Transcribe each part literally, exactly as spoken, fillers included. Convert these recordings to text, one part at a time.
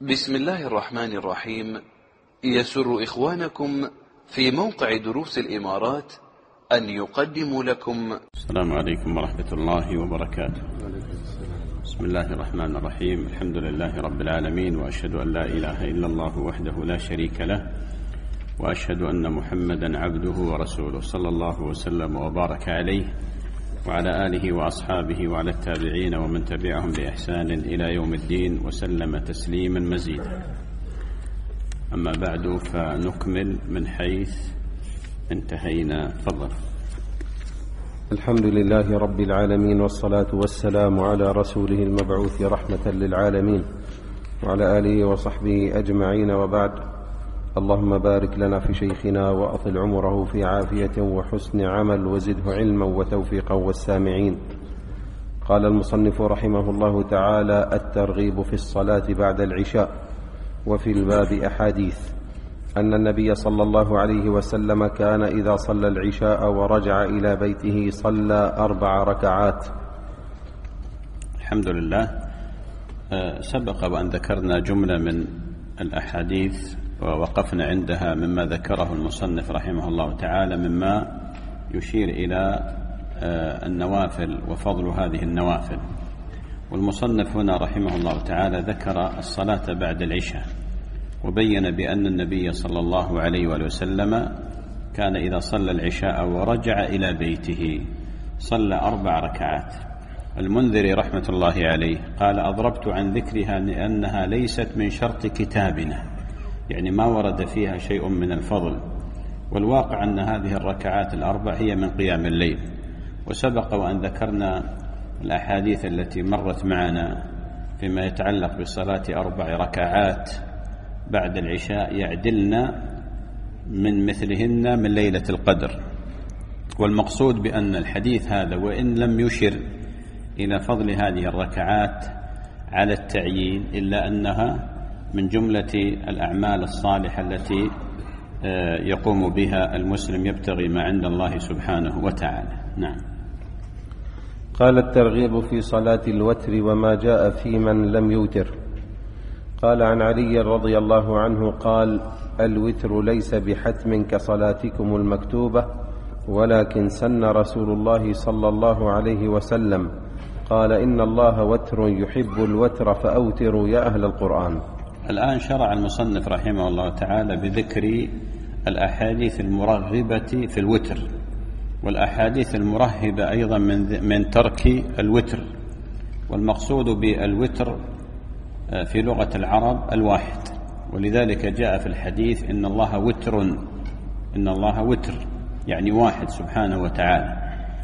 بسم الله الرحمن الرحيم. يسر إخوانكم في موقع دروس الإمارات أن يقدموا لكم. السلام عليكم ورحمة الله وبركاته. بسم الله الرحمن الرحيم. الحمد لله رب العالمين، وأشهد أن لا إله إلا الله وحده لا شريك له، وأشهد أن محمدا عبده ورسوله، صلى الله وسلم وبارك عليه وعلى آله وأصحابه وعلى التابعين ومن تبعهم بإحسان إلى يوم الدين، وسلم تسليما مزيدا. أما بعد، فنكمل من حيث انتهينا. فضل. الحمد لله رب العالمين، والصلاة والسلام على رسوله المبعوث رحمة للعالمين وعلى آله وصحبه أجمعين، وبعد. اللهم بارك لنا في شيخنا وأطل عمره في عافية وحسن عمل، وزده علما وتوفيقا والسامعين. قال المصنف رحمه الله تعالى: الترغيب في الصلاة بعد العشاء. وفي الباب أحاديث أن النبي صلى الله عليه وسلم كان إذا صلى العشاء ورجع إلى بيته صلى أربع ركعات. الحمد لله. سبق وأن ذكرنا جملة من الأحاديث ووقفنا عندها مما ذكره المصنف رحمه الله تعالى، مما يشير إلى النوافل وفضل هذه النوافل. والمصنف هنا رحمه الله تعالى ذكر الصلاة بعد العشاء، وبين بأن النبي صلى الله عليه وآله وسلم كان إذا صلى العشاء ورجع إلى بيته صلى أربع ركعات. المنذري رحمة الله عليه قال: أضربت عن ذكرها لأنها ليست من شرط كتابنا، يعني ما ورد فيها شيء من الفضل، والواقع أن هذه الركعات الأربع هي من قيام الليل. وسبق وأن ذكرنا الأحاديث التي مرت معنا فيما يتعلق بصلاة أربع ركعات بعد العشاء يعدلنا من مثلهن من ليلة القدر. والمقصود بأن الحديث هذا وإن لم يشر إلى فضل هذه الركعات على التعيين، إلا أنها من جملة الأعمال الصالحة التي يقوم بها المسلم يبتغي ما عند الله سبحانه وتعالى. نعم. قال: الترغيب في صلاة الوتر وما جاء في من لم يوتر. قال عن علي رضي الله عنه قال: الوتر ليس بحتم كصلاتكم المكتوبة، ولكن سن رسول الله صلى الله عليه وسلم قال: إن الله وتر يحب الوتر فأوتروا يا أهل القرآن. الآن شرع المصنف رحمه الله تعالى بذكر الأحاديث المرغبة في الوتر، والأحاديث المرهبة أيضا من من ترك الوتر. والمقصود بالوتر في لغة العرب الواحد، ولذلك جاء في الحديث: إن الله وتر، إن الله وتر يعني واحد سبحانه وتعالى.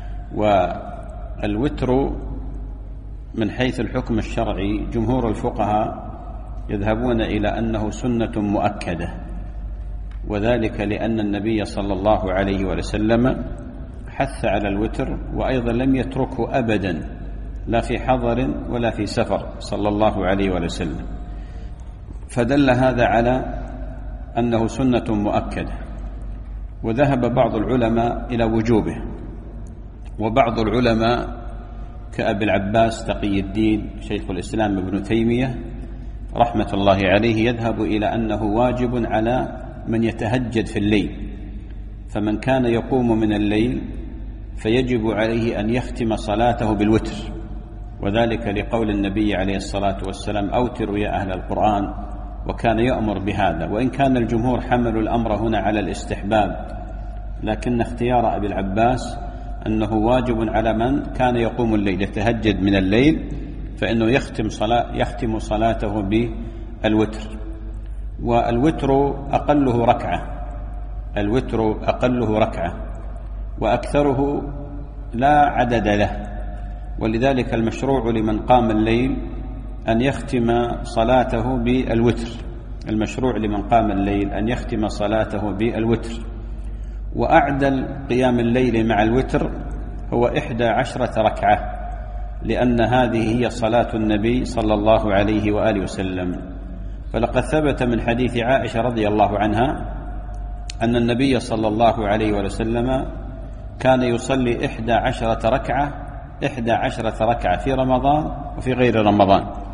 والوتر من حيث الحكم الشرعي جمهور الفقهاء يذهبون إلى أنه سنة مؤكدة، وذلك لأن النبي صلى الله عليه وسلم حث على الوتر، وأيضا لم يتركه أبدا لا في حضر ولا في سفر صلى الله عليه وسلم، فدل هذا على أنه سنة مؤكدة. وذهب بعض العلماء إلى وجوبه، وبعض العلماء كأبي العباس تقي الدين شيخ الإسلام ابن تيمية رحمة الله عليه يذهب إلى أنه واجب على من يتهجد في الليل، فمن كان يقوم من الليل فيجب عليه أن يختم صلاته بالوتر، وذلك لقول النبي عليه الصلاة والسلام: أوتروا يا أهل القرآن، وكان يأمر بهذا. وإن كان الجمهور حملوا الأمر هنا على الاستحباب، لكن اختيار أبي العباس أنه واجب على من كان يقوم الليل يتهجد من الليل، فإنه يختم صلاة يختم صلاته بالوتر. والوتر أقله ركعة، الوتر أقله ركعة، وأكثره لا عدد له. ولذلك المشروع لمن قام الليل أن يختم صلاته بالوتر، المشروع لمن قام الليل أن يختم صلاته بالوتر. وأعدل قيام الليل مع الوتر هو إحدى عشرة ركعة، لأن هذه هي صلاة النبي صلى الله عليه وآله وسلم. فلقد ثبت من حديث عائشة رضي الله عنها أن النبي صلى الله عليه وآله وسلم كان يصلي إحدى عشرة ركعة إحدى عشرة ركعة في رمضان وفي غير رمضان.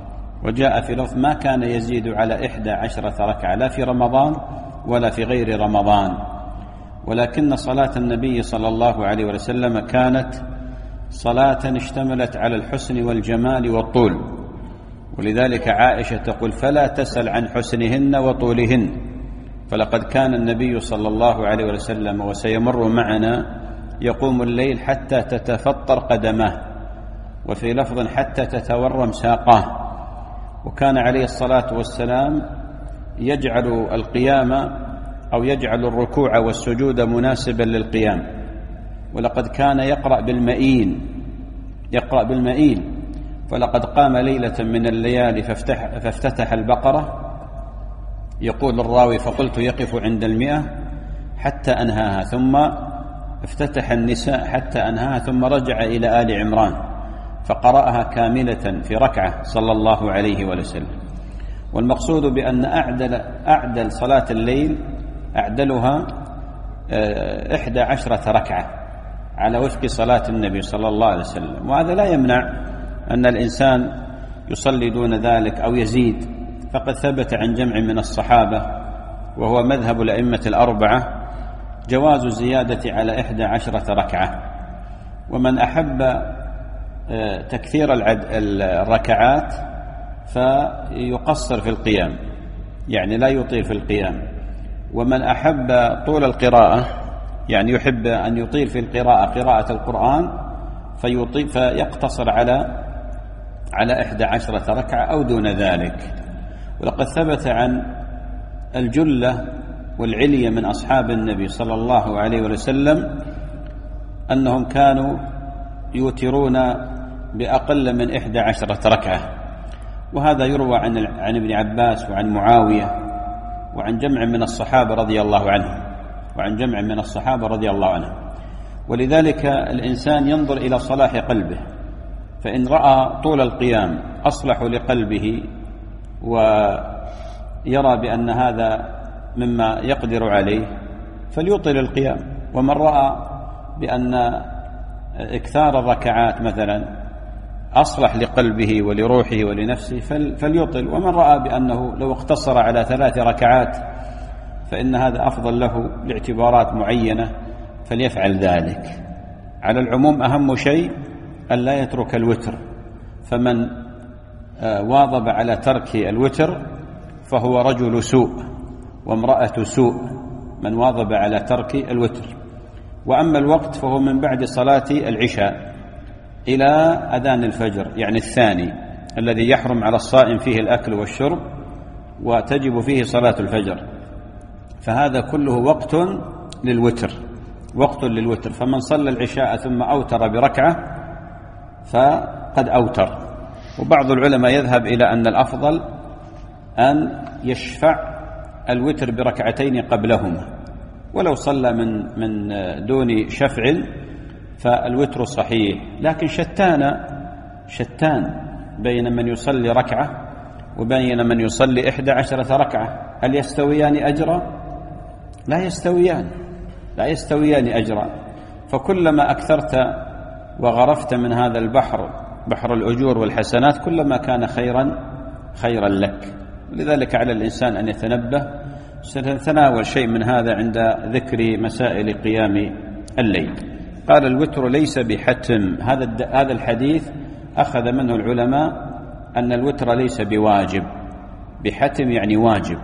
وجاء في لفظ ما كان يزيد على إحدى عشرة ركعة لا في رمضان ولا في غير رمضان. ولكن صلاة النبي صلى الله عليه وسلم كانت صلاة اشتملت على الحسن والجمال والطول، ولذلك عائشة تقول فلا تسأل عن حسنهن وطولهن، فلقد كان النبي صلى الله عليه وسلم وسيمر معنا يقوم الليل حتى تتفطر قدماه، وفي لفظ حتى تتورم ساقاه، وكان عليه الصلاة والسلام يجعل القيام أو يجعل الركوع والسجود مناسبا للقيام، ولقد كان يقرأ بالمئين يقرأ بالمئين فلقد قام ليلة من الليالي فافتح فافتتح البقرة، يقول الراوي فقلت يقف عند المئة حتى أنهاها، ثم افتتح النساء حتى أنهاها، ثم رجع إلى آل عمران فقرأها كاملة في ركعة صلى الله عليه وسلم. والمقصود بأن أعدل, أعدل صلاة الليل أعدلها إحدى عشرة ركعة على وفق صلاة النبي صلى الله عليه وسلم، وهذا لا يمنع أن الإنسان يصلي دون ذلك أو يزيد، فقد ثبت عن جمع من الصحابة وهو مذهب الأئمة الأربعة جواز الزيادة على إحدى عشرة ركعة. ومن أحب تكثير الركعات فيقصر في القيام، يعني لا يطيل في القيام. ومن أحب طول القراءة، يعني يحب أن يطيل في القراءة قراءة القرآن، فيطيل فيقتصر على على إحدى عشرة ركعة أو دون ذلك. ولقد ثبت عن الجلة والعلية من أصحاب النبي صلى الله عليه وسلم أنهم كانوا يوترون بأقل من إحدى عشرة ركعة، وهذا يروى عن عن ابن عباس وعن معاوية وعن جمع من الصحابة رضي الله عنهم وعن جمع من الصحابة رضي الله عنهم. ولذلك الإنسان ينظر إلى صلاح قلبه، فإن رأى طول القيام أصلح لقلبه ويرى بأن هذا مما يقدر عليه فليطيل القيام، ومن رأى بأن إكثار الركعات مثلا أصلح لقلبه ولروحه ولنفسه فليطل، ومن رأى بأنه لو اقتصر على ثلاث ركعات فإن هذا أفضل له لاعتبارات معينة فليفعل ذلك. على العموم أهم شيء أن لا يترك الوتر، فمن واظب على ترك الوتر فهو رجل سوء وامرأة سوء، من واظب على ترك الوتر. وأما الوقت فهو من بعد صلاة العشاء إلى أذان الفجر، يعني الثاني الذي يحرم على الصائم فيه الأكل والشرب وتجب فيه صلاة الفجر، فهذا كله وقت للوتر وقت للوتر فمن صلى العشاء ثم أوتر بركعة فقد أوتر. وبعض العلماء يذهب إلى أن الأفضل أن يشفع الوتر بركعتين قبلهما، ولو صلى من من دون شفع فالوتر صحيح، لكن شتان شتان بين من يصلي ركعة وبين من يصلي إحدى عشرة ركعة، هل يستويان أجرا؟ لا يستويان لا يستويان أجرا. فكلما أكثرت وغرفت من هذا البحر بحر الأجور والحسنات كلما كان خيرا خيرا لك. لذلك على الإنسان أن يتنبه. سنتناول شيء من هذا عند ذكر مسائل قيام الليل. قال الوتر ليس بحتم، هذا هذا الحديث أخذ منه العلماء أن الوتر ليس بواجب، بحتم يعني واجب،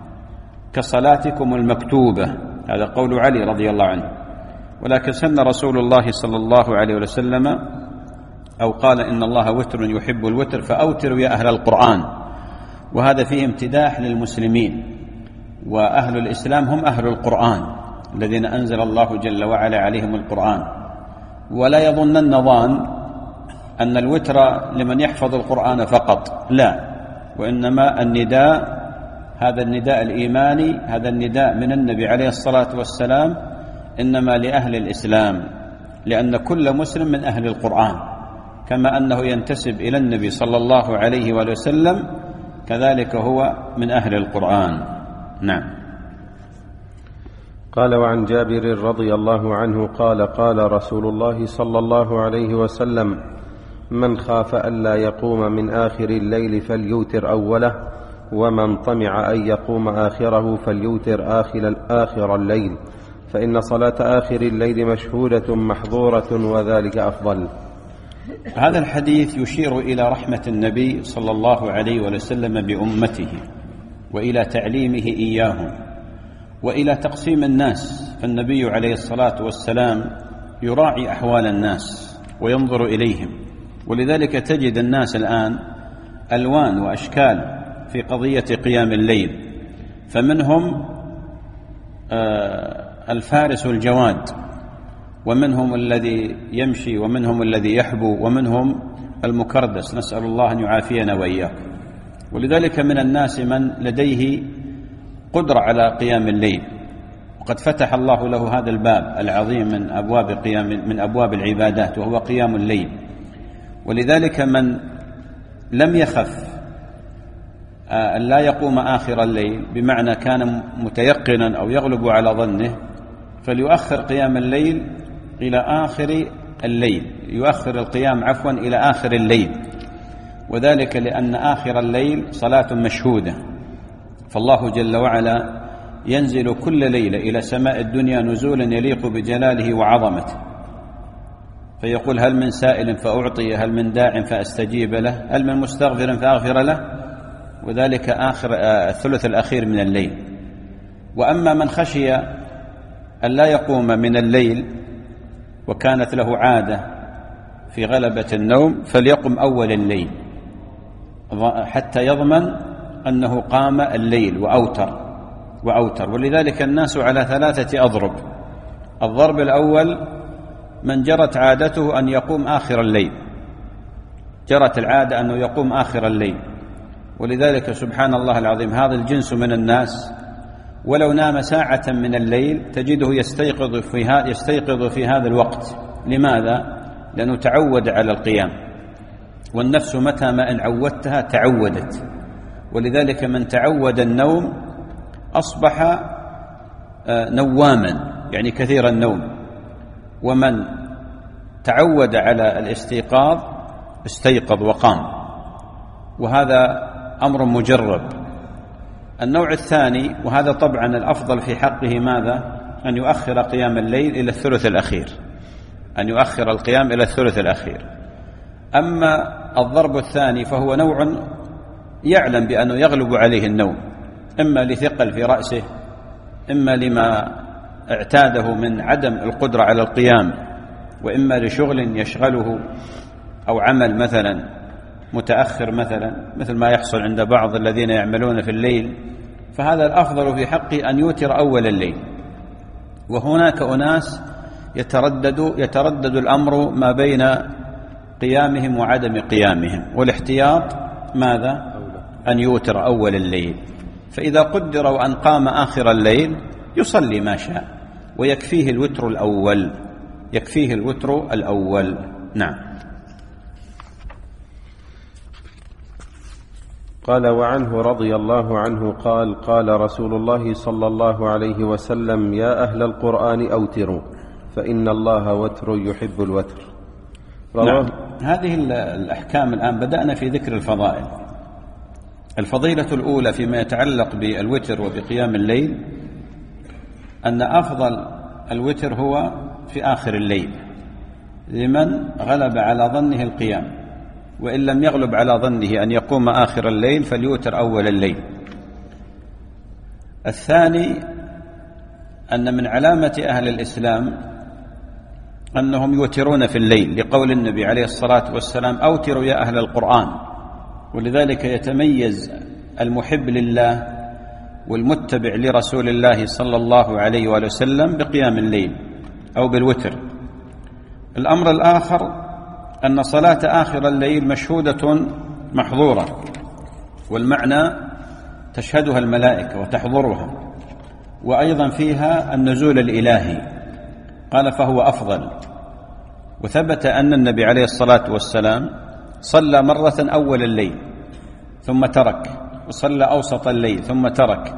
كصلاتكم المكتوبة، هذا قول علي رضي الله عنه. ولكن سن رسول الله صلى الله عليه وسلم أو قال إن الله وتر يحب الوتر فأوتروا يا أهل القرآن، وهذا فيه امتداح للمسلمين، وأهل الإسلام هم أهل القرآن الذين أنزل الله جل وعلا عليهم القرآن. ولا يظنن ظان أن الوتر لمن يحفظ القرآن فقط، لا، وإنما النداء هذا النداء الإيماني، هذا النداء من النبي عليه الصلاة والسلام إنما لأهل الإسلام، لأن كل مسلم من أهل القرآن، كما أنه ينتسب إلى النبي صلى الله عليه وسلم كذلك هو من أهل القرآن. نعم. قال وعن جابر رضي الله عنه قال قال رسول الله صلى الله عليه وسلم من خاف ألا يقوم من آخر الليل فليوتر أوله، ومن طمع أن يقوم آخره فليوتر آخر, آخر الليل، فإن صلاة آخر الليل مشهودة محظورة وذلك أفضل. هذا الحديث يشير إلى رحمة النبي صلى الله عليه وسلم بأمته، وإلى تعليمه إياهم، وإلى تقسيم الناس. فالنبي عليه الصلاة والسلام يراعي أحوال الناس وينظر إليهم، ولذلك تجد الناس الآن ألوان وأشكال في قضية قيام الليل، فمنهم الفارس الجواد، ومنهم الذي يمشي، ومنهم الذي يحبو، ومنهم المكردس، نسأل الله أن يعافينا وإياكم. ولذلك من الناس من لديه قدرة على قيام الليل، وقد فتح الله له هذا الباب العظيم من أبواب قيام من أبواب العبادات، وهو قيام الليل. ولذلك من لم يخف أن لا يقوم آخر الليل، بمعنى كان متيقنا أو يغلب على ظنه، فليؤخر قيام الليل إلى آخر الليل، يؤخر القيام عفوا إلى آخر الليل، وذلك لأن آخر الليل صلاة مشهودة. فالله جل وعلا ينزل كل ليلة إلى سماء الدنيا نزولا يليق بجلاله وعظمته، فيقول: هل من سائل فأعطي، هل من داع فأستجيب له، هل من مستغفر فأغفر له، وذلك آخر الثلث الأخير من الليل. وأما من خشي أن لا يقوم من الليل وكانت له عادة في غلبة النوم، فليقم أول الليل حتى يضمن أنه قام الليل وأوتر وأوتر. ولذلك الناس على ثلاثة أضرب. الضرب الأول: من جرت عادته أن يقوم آخر الليل، جرت العادة أنه يقوم آخر الليل، ولذلك سبحان الله العظيم هذا الجنس من الناس ولو نام ساعة من الليل تجده يستيقظ في هذا يستيقظ في هذا الوقت. لماذا؟ لأنه تعود على القيام، والنفس متى ما إن عودتها تعودت. ولذلك من تعود النوم أصبح نواما، يعني كثير النوم، ومن تعود على الاستيقاظ استيقظ وقام، وهذا أمر مجرب. النوع الثاني، وهذا طبعا الأفضل في حقه، ماذا؟ أن يؤخر قيام الليل إلى الثلث الأخير، أن يؤخر القيام إلى الثلث الأخير. أما الضرب الثاني فهو نوع يعلم بأنه يغلب عليه النوم، إما لثقل في رأسه، إما لما اعتاده من عدم القدرة على القيام، وإما لشغل يشغله أو عمل مثلا متأخر، مثلا مثل ما يحصل عند بعض الذين يعملون في الليل، فهذا الأفضل في حقه أن يوتر أول الليل. وهناك أناس يتردد يتردد الأمر ما بين قيامهم وعدم قيامهم، والاحتياط ماذا؟ أن يوتر أول الليل. فإذا قدر وأن قام آخر الليل يصلي ما شاء، ويكفيه الوتر الأول، يكفيه الوتر الأول. نعم. قال: وعنه رضي الله عنه قال: قال رسول الله صلى الله عليه وسلم: يا أهل القرآن أوتروا فإن الله وتر يحب الوتر. نعم. هذه الأحكام الآن بدأنا في ذكر الفضائل. الفضيلة الأولى فيما يتعلق بالوتر وبقيام الليل أن أفضل الوتر هو في آخر الليل لمن غلب على ظنه القيام، وإن لم يغلب على ظنه أن يقوم آخر الليل فليوتر أول الليل. الثاني أن من علامة أهل الإسلام أنهم يوترون في الليل، لقول النبي عليه الصلاة والسلام: أوتروا يا أهل القرآن. ولذلك يتميز المحب لله والمتبع لرسول الله صلى الله عليه وآله وسلم بقيام الليل أو بالوتر. الأمر الآخر أن صلاة آخر الليل مشهودة محظورة، والمعنى تشهدها الملائكة وتحضرها، وأيضا فيها النزول الإلهي. قال: فهو أفضل. وثبت أن النبي عليه الصلاة والسلام صلى مرة أول الليل ثم ترك، وصلى أوسط الليل ثم ترك،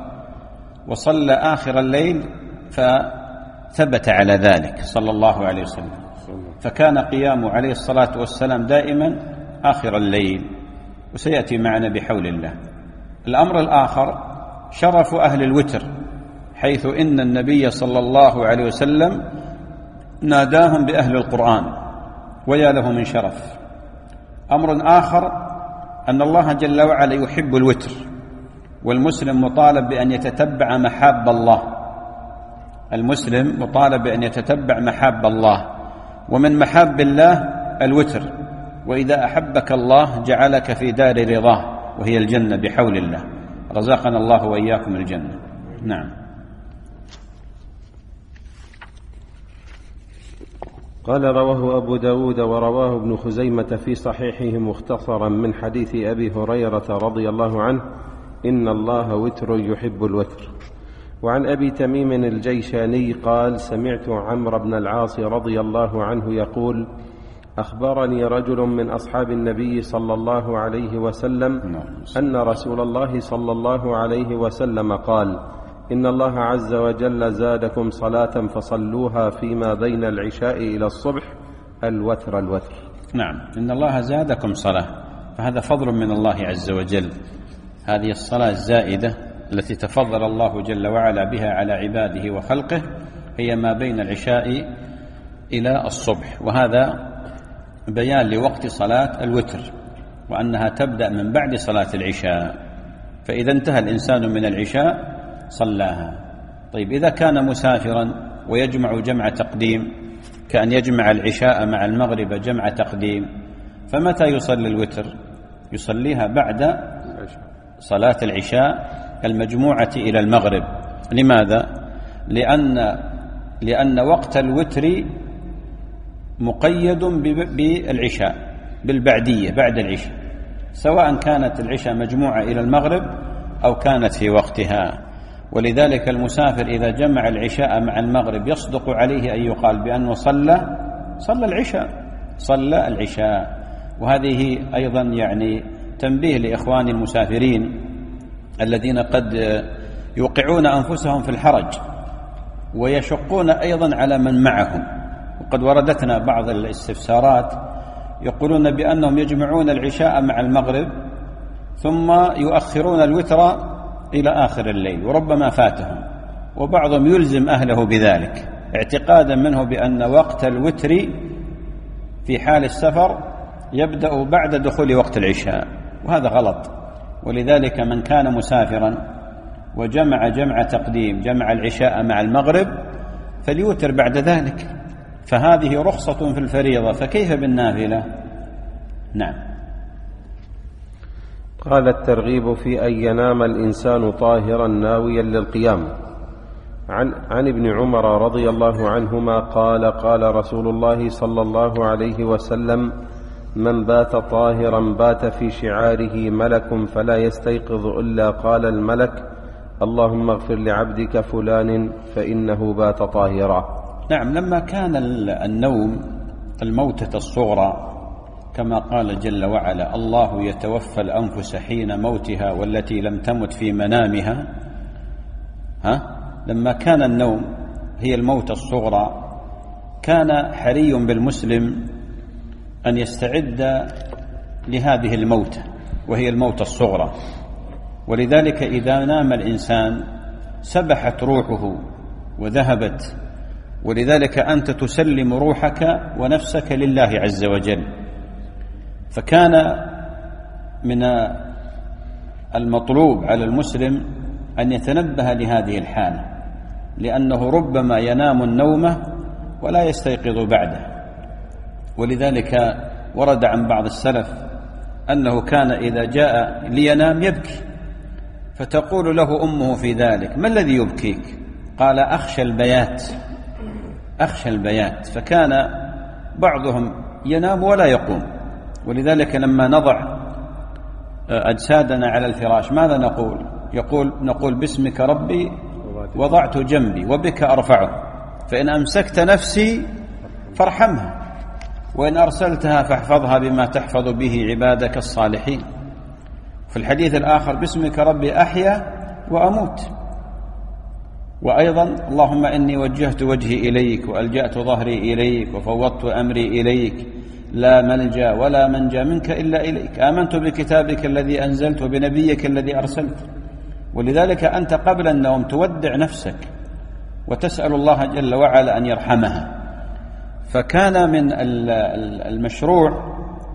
وصلى آخر الليل فثبت على ذلك صلى الله عليه وسلم. فكان قيامه عليه الصلاة والسلام دائما آخر الليل، وسيأتي معنا بحول الله. الأمر الآخر شرف أهل الوتر، حيث إن النبي صلى الله عليه وسلم ناداهم بأهل القرآن، ويا له من شرف. أمر آخر أن الله جل وعلا يحب الوتر، والمسلم مطالب بأن يتتبع محاب الله، المسلم مطالب بأن يتتبع محاب الله، ومن محاب الله الوتر، وإذا أحبك الله جعلك في دار رضاه وهي الجنة بحول الله. رزقنا الله وإياكم الجنة. نعم. قال رواه أبو داود ورواه ابن خزيمة في صحيحه مختصرا من حديث أبي هريرة رضي الله عنه: إن الله وتر يحب الوتر. وعن أبي تميم الجيشاني قال: سمعت عمرو بن العاص رضي الله عنه يقول: أخبرني رجل من أصحاب النبي صلى الله عليه وسلم أن رسول الله صلى الله عليه وسلم قال: إن الله عز وجل زادكم صلاة فصلوها فيما بين العشاء إلى الصبح الوتر الوتر. نعم، إن الله زادكم صلاة، فهذا فضل من الله عز وجل. هذه الصلاة الزائدة التي تفضل الله جل وعلا بها على عباده وخلقه هي ما بين العشاء إلى الصبح، وهذا بيان لوقت صلاة الوتر، وأنها تبدأ من بعد صلاة العشاء، فإذا انتهى الإنسان من العشاء صلاها. طيب، إذا كان مسافرا ويجمع جمع تقديم، كأن يجمع العشاء مع المغرب جمع تقديم، فمتى يصلي الوتر؟ يصليها بعد صلاة العشاء المجموعة إلى المغرب. لماذا؟ لأن لأن وقت الوتر مقيد بالعشاء، بالبعدية بعد العشاء، سواء كانت العشاء مجموعة إلى المغرب أو كانت في وقتها. ولذلك المسافر إذا جمع العشاء مع المغرب يصدق عليه أن يقال بأنه صلى صلى العشاء صلى العشاء. وهذه أيضا يعني تنبيه لإخواني المسافرين الذين قد يوقعون أنفسهم في الحرج ويشقون أيضا على من معهم. وقد وردتنا بعض الاستفسارات يقولون بأنهم يجمعون العشاء مع المغرب ثم يؤخرون الوتر إلى آخر الليل، وربما فاتهم، وبعضهم يلزم أهله بذلك اعتقادا منه بأن وقت الوتر في حال السفر يبدأ بعد دخول وقت العشاء، وهذا غلط. ولذلك من كان مسافرا وجمع جمع تقديم، جمع العشاء مع المغرب، فليوتر بعد ذلك، فهذه رخصة في الفريضة، فكيف بالنافلة؟ نعم. قال: الترغيب في أن ينام الإنسان طاهرا ناويا للقيام. عن, عن ابن عمر رضي الله عنهما قال: قال رسول الله صلى الله عليه وسلم: من بات طاهرا بات في شعاره ملك فلا يستيقظ إلا قال الملك: اللهم اغفر لعبدك فلان فإنه بات طاهرا. نعم، لما كان النوم الموتة الصغرى كما قال جل وعلا: الله يتوفى الأنفس حين موتها والتي لم تمت في منامها، ها؟ لما كان النوم هي الموتة الصغرى، كان حري بالمسلم أن يستعد لهذه الموتة وهي الموتة الصغرى. ولذلك إذا نام الإنسان سبحت روحه وذهبت، ولذلك أنت تسلم روحك ونفسك لله عز وجل. فكان من المطلوب على المسلم أن يتنبه لهذه الحالة، لأنه ربما ينام النومة ولا يستيقظ بعده. ولذلك ورد عن بعض السلف أنه كان إذا جاء لينام يبكي، فتقول له أمه في ذلك: ما الذي يبكيك؟ قال: أخشى البيات أخشى البيات. فكان بعضهم ينام ولا يقوم. ولذلك لما نضع أجسادنا على الفراش ماذا نقول؟ يقول نقول: باسمك ربي وضعت جنبي وبك أرفعه، فإن أمسكت نفسي فارحمها، وإن أرسلتها فاحفظها بما تحفظ به عبادك الصالحين. في الحديث الآخر: باسمك ربي أحيا وأموت. وأيضا اللهم إني وجهت وجهي إليك وألجأت ظهري إليك وفوضت أمري إليك لا ملجأ ولا منجا منك إلا إليك، آمنت بكتابك الذي أنزلت وبنبيك الذي أرسلت. ولذلك أنت قبل النوم تودع نفسك وتسأل الله جل وعلا أن يرحمها. فكان من المشروع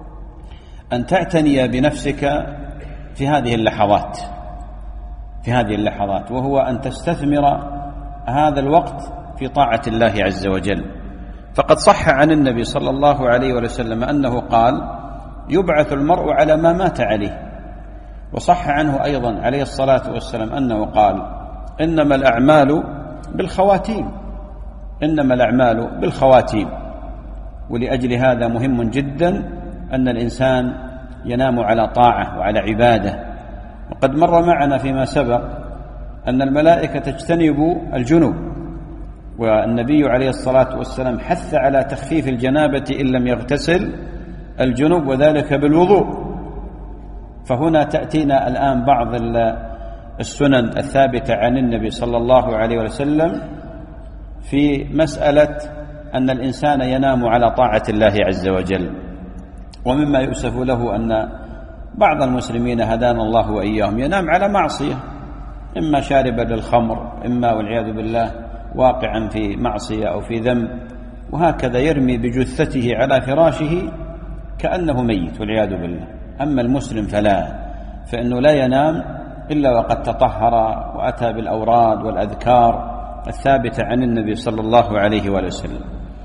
أن تعتني بنفسك في هذه اللحظات في هذه اللحظات وهو أن تستثمر هذا الوقت في طاعة الله عز وجل. فقد صح عن النبي صلى الله عليه وسلم أنه قال: يبعث المرء على ما مات عليه. وصح عنه أيضا عليه الصلاة والسلام أنه قال: إنما الأعمال بالخواتيم إنما الأعمال بالخواتيم. ولأجل هذا مهم جدا أن الإنسان ينام على طاعة وعلى عبادة. وقد مر معنا فيما سبق أن الملائكة تجتنب الجنوب، والنبي عليه الصلاة والسلام حث على تخفيف الجنابة إن لم يغتسل الجنوب، وذلك بالوضوء. فهنا تأتينا الآن بعض السنن الثابتة عن النبي صلى الله عليه وسلم في مسألة أن الإنسان ينام على طاعة الله عز وجل. ومما يؤسف له أن بعض المسلمين هدانا الله وإياهم ينام على معصية، إما شاربا للخمر، إما والعياذ بالله واقعا في معصية أو في ذنب، وهكذا يرمي بجثته على فراشه كأنه ميت والعياذ بالله. أما المسلم فلا، فإنه لا ينام إلا وقد تطهر وأتى بالأوراد والأذكار الثابتة عن النبي صلى الله عليه وسلم.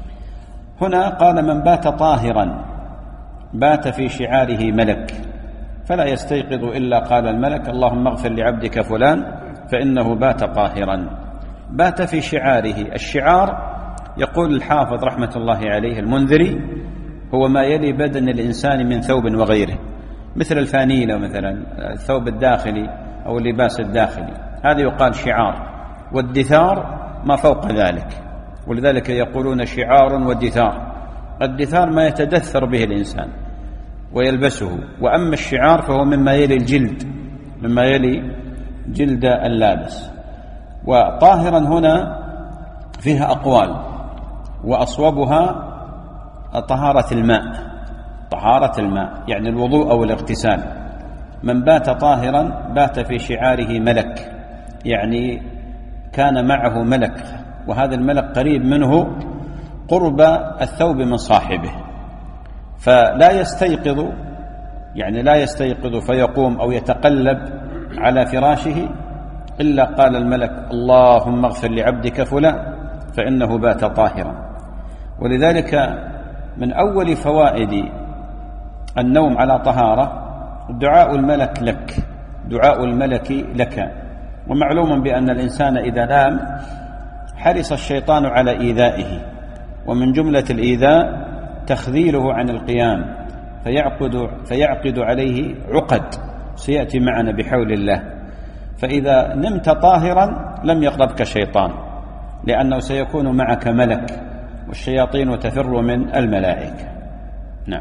هنا قال: من بات طاهرا بات في شعاره ملك، فلا يستيقظ إلا قال الملك: اللهم اغفر لعبدك فلان فإنه بات طاهرا. بات في شعاره. الشعار يقول الحافظ رحمة الله عليه المنذري: هو ما يلي بدن الإنسان من ثوب وغيره، مثل الفانيلة مثلا، الثوب الداخلي أو اللباس الداخلي، هذا يقال شعار. والدثار ما فوق ذلك، ولذلك يقولون شعار ودثار. الدثار ما يتدثر به الإنسان ويلبسه، وأما الشعار فهو مما يلي الجلد، مما يلي جلد اللابس. وطاهرا هنا فيها أقوال، وأصوبها طهارة الماء طهارة الماء يعني الوضوء أو الاغتسال. من بات طاهرا بات في شعاره ملك، يعني كان معه ملك، وهذا الملك قريب منه قرب الثوب من صاحبه، فلا يستيقظ يعني لا يستيقظ فيقوم أو يتقلب على فراشه إلا قال الملك: اللهم اغفر لعبدك فلان فإنه بات طاهرا. ولذلك من أول فوائد النوم على طهارة دعاء الملك لك دعاء الملك لك. ومعلوم بأن الإنسان إذا نام حرص الشيطان على إيذائه، ومن جملة الإيذاء تخذيله عن القيام، فيعقد, فيعقد عليه عقد سيأتي معنا بحول الله. فإذا نمت طاهرا لم يقربك شيطان، لأنه سيكون معك ملك، والشياطين تفر من الملائكة. نعم.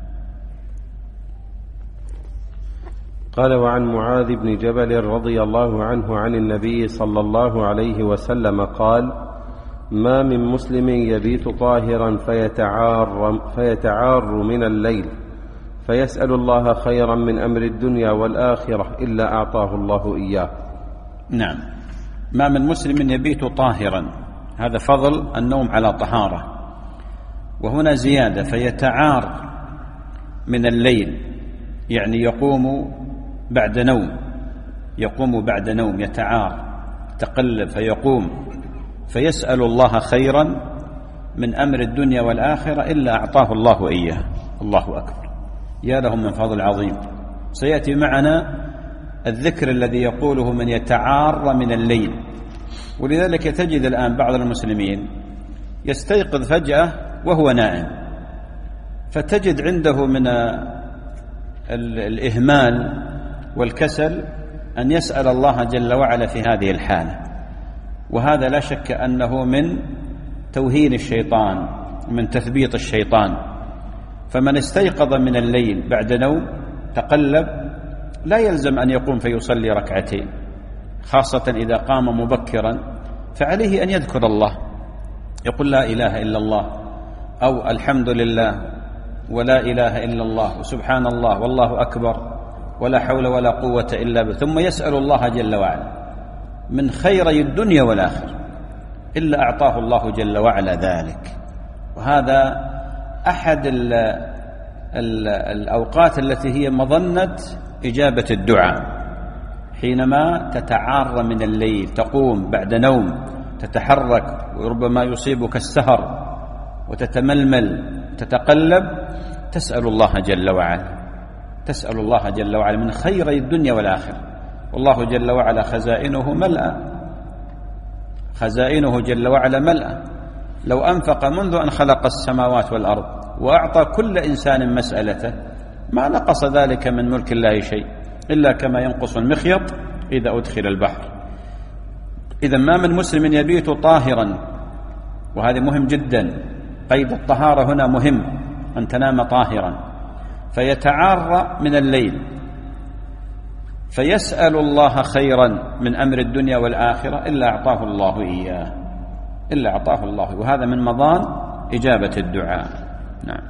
قال: وعن معاذ بن جبل رضي الله عنه عن النبي صلى الله عليه وسلم قال: ما من مسلم يبيت طاهرا فيتعار, فيتعار من الليل فيسأل الله خيرا من أمر الدنيا والآخرة إلا أعطاه الله إياه. نعم. ما من مسلم يبيت طاهرا، هذا فضل النوم على طهارة. وهنا زيادة: فيتعار من الليل، يعني يقوم بعد نوم يقوم بعد نوم يتعار، يتقلب فيقوم، فيسأل الله خيرا من أمر الدنيا والآخرة إلا أعطاه الله إياه. الله أكبر، يا لهم من فضل عظيم. سيأتي معنا الذكر الذي يقوله من يتعار من الليل. ولذلك تجد الآن بعض المسلمين يستيقظ فجأة وهو نائم، فتجد عنده من الإهمال والكسل أن يسأل الله جل وعلا في هذه الحالة، وهذا لا شك أنه من توهين الشيطان ومن تثبيط الشيطان. فمن استيقظ من الليل بعد نوم تقلب لا يلزم أن يقوم فيصلي ركعتين، خاصة إذا قام مبكرا فعليه أن يذكر الله، يقول لا إله إلا الله أو الحمد لله ولا إله إلا الله وسبحان الله والله أكبر ولا حول ولا قوة إلا بالله، ثم يسأل الله جل وعلا من خيري الدنيا والآخرة إلا أعطاه الله جل وعلا ذلك. وهذا أحد ال ال الأوقات التي هي مظنة إجابة الدعاء، حينما تتعار من الليل، تقوم بعد نوم، تتحرك وربما يصيبك السهر وتتململ تتقلب، تسأل الله جل وعلا، تسأل الله جل وعلا من خيري الدنيا والآخرة. والله جل وعلا خزائنه ملأ، خزائنه جل وعلا ملأ، لو أنفق منذ أن خلق السماوات والأرض وأعطى كل إنسان مسألته ما نقص ذلك من ملك الله شيء إلا كما ينقص المخيط إذا أدخل البحر. إذا ما من مسلم يبيت طاهرا، وهذا مهم جدا، قيد الطهارة هنا مهم، أن تنام طاهرا، فيتعار من الليل فيسأل الله خيرا من أمر الدنيا والآخرة إلا أعطاه الله إياه، إلا أعطاه الله، وهذا من مظان إجابة الدعاء. نعم.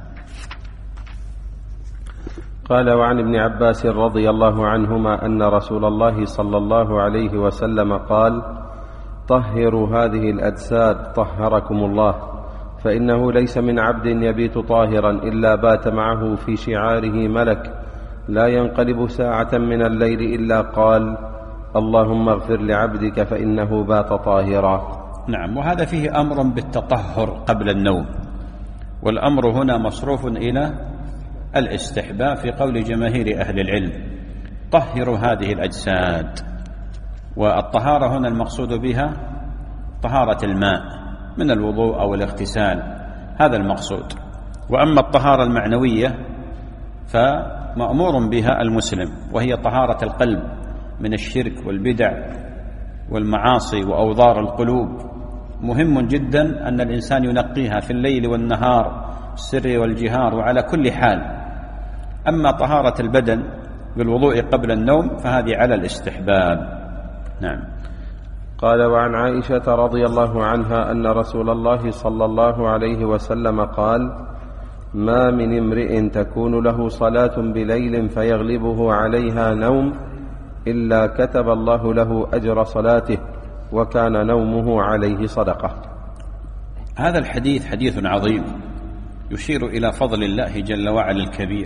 قال: وعن ابن عباس رضي الله عنهما أن رسول الله صلى الله عليه وسلم قال: طهروا هذه الأجساد طهركم الله، فإنه ليس من عبد يبيت طاهرا إلا بات معه في شعاره ملك لا ينقلب ساعة من الليل إلا قال: اللهم اغفر لعبدك فإنه بات طاهرا. نعم. وهذا فيه أمر بالتطهر قبل النوم، والأمر هنا مصروف إلى الاستحباب في قول جماهير أهل العلم: طهروا هذه الأجساد. والطهارة هنا المقصود بها طهارة الماء من الوضوء أو الاغتسال، هذا المقصود. وأما الطهارة المعنوية فمأمور بها المسلم، وهي طهارة القلب من الشرك والبدع والمعاصي وأوضار القلوب. مهم جدا أن الإنسان ينقيها في الليل والنهار، السر والجهار، وعلى كل حال. أما طهارة البدن بالوضوء قبل النوم فهذه على الاستحباب. نعم. قال: وعن عائشة رضي الله عنها أن رسول الله صلى الله عليه وسلم قال: ما من امرئ تكون له صلاة بليل فيغلبه عليها نوم إلا كتب الله له أجر صلاته وكان نومه عليه صدقة. هذا الحديث حديث عظيم يشير إلى فضل الله جل وعلا الكبير.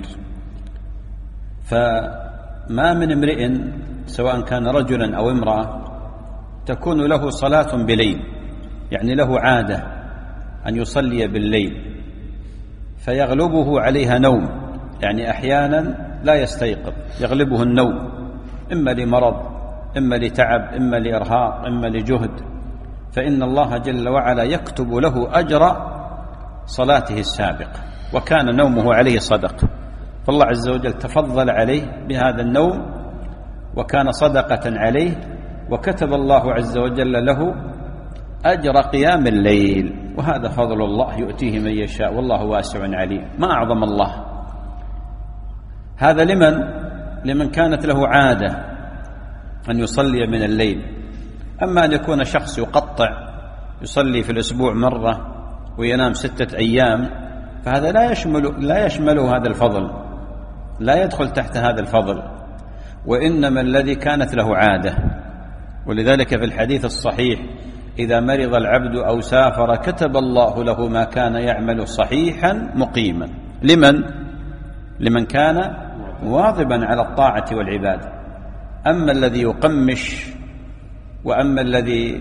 فما من امرئ سواء كان رجلا أو امرأة تكون له صلاة بليل، يعني له عادة أن يصلي بالليل، فيغلبه عليها نوم، يعني أحيانا لا يستيقظ، يغلبه النوم، إما لمرض، إما لتعب، إما لإرهاق، إما لجهد، فإن الله جل وعلا يكتب له أجر صلاته السابقة وكان نومه عليه صدقة. فالله عز وجل تفضل عليه بهذا النوم وكان صدقة عليه، وكتب الله عز وجل له أجر قيام الليل، وهذا فضل الله يؤتيه من يشاء والله واسع عليم. ما أعظم الله. هذا لمن لمن كانت له عادة أن يصلي من الليل. أما أن يكون شخص يقطع يصلي في الأسبوع مرة وينام ستة أيام فهذا لا يشمل لا يشمله هذا الفضل، لا يدخل تحت هذا الفضل، وإنما الذي كانت له عادة. ولذلك في الحديث الصحيح: إذا مرض العبد أو سافر كتب الله له ما كان يعمل صحيحا مقيما. لمن؟ لمن كان مواظبا على الطاعة والعبادة. أما الذي يقمش وأما الذي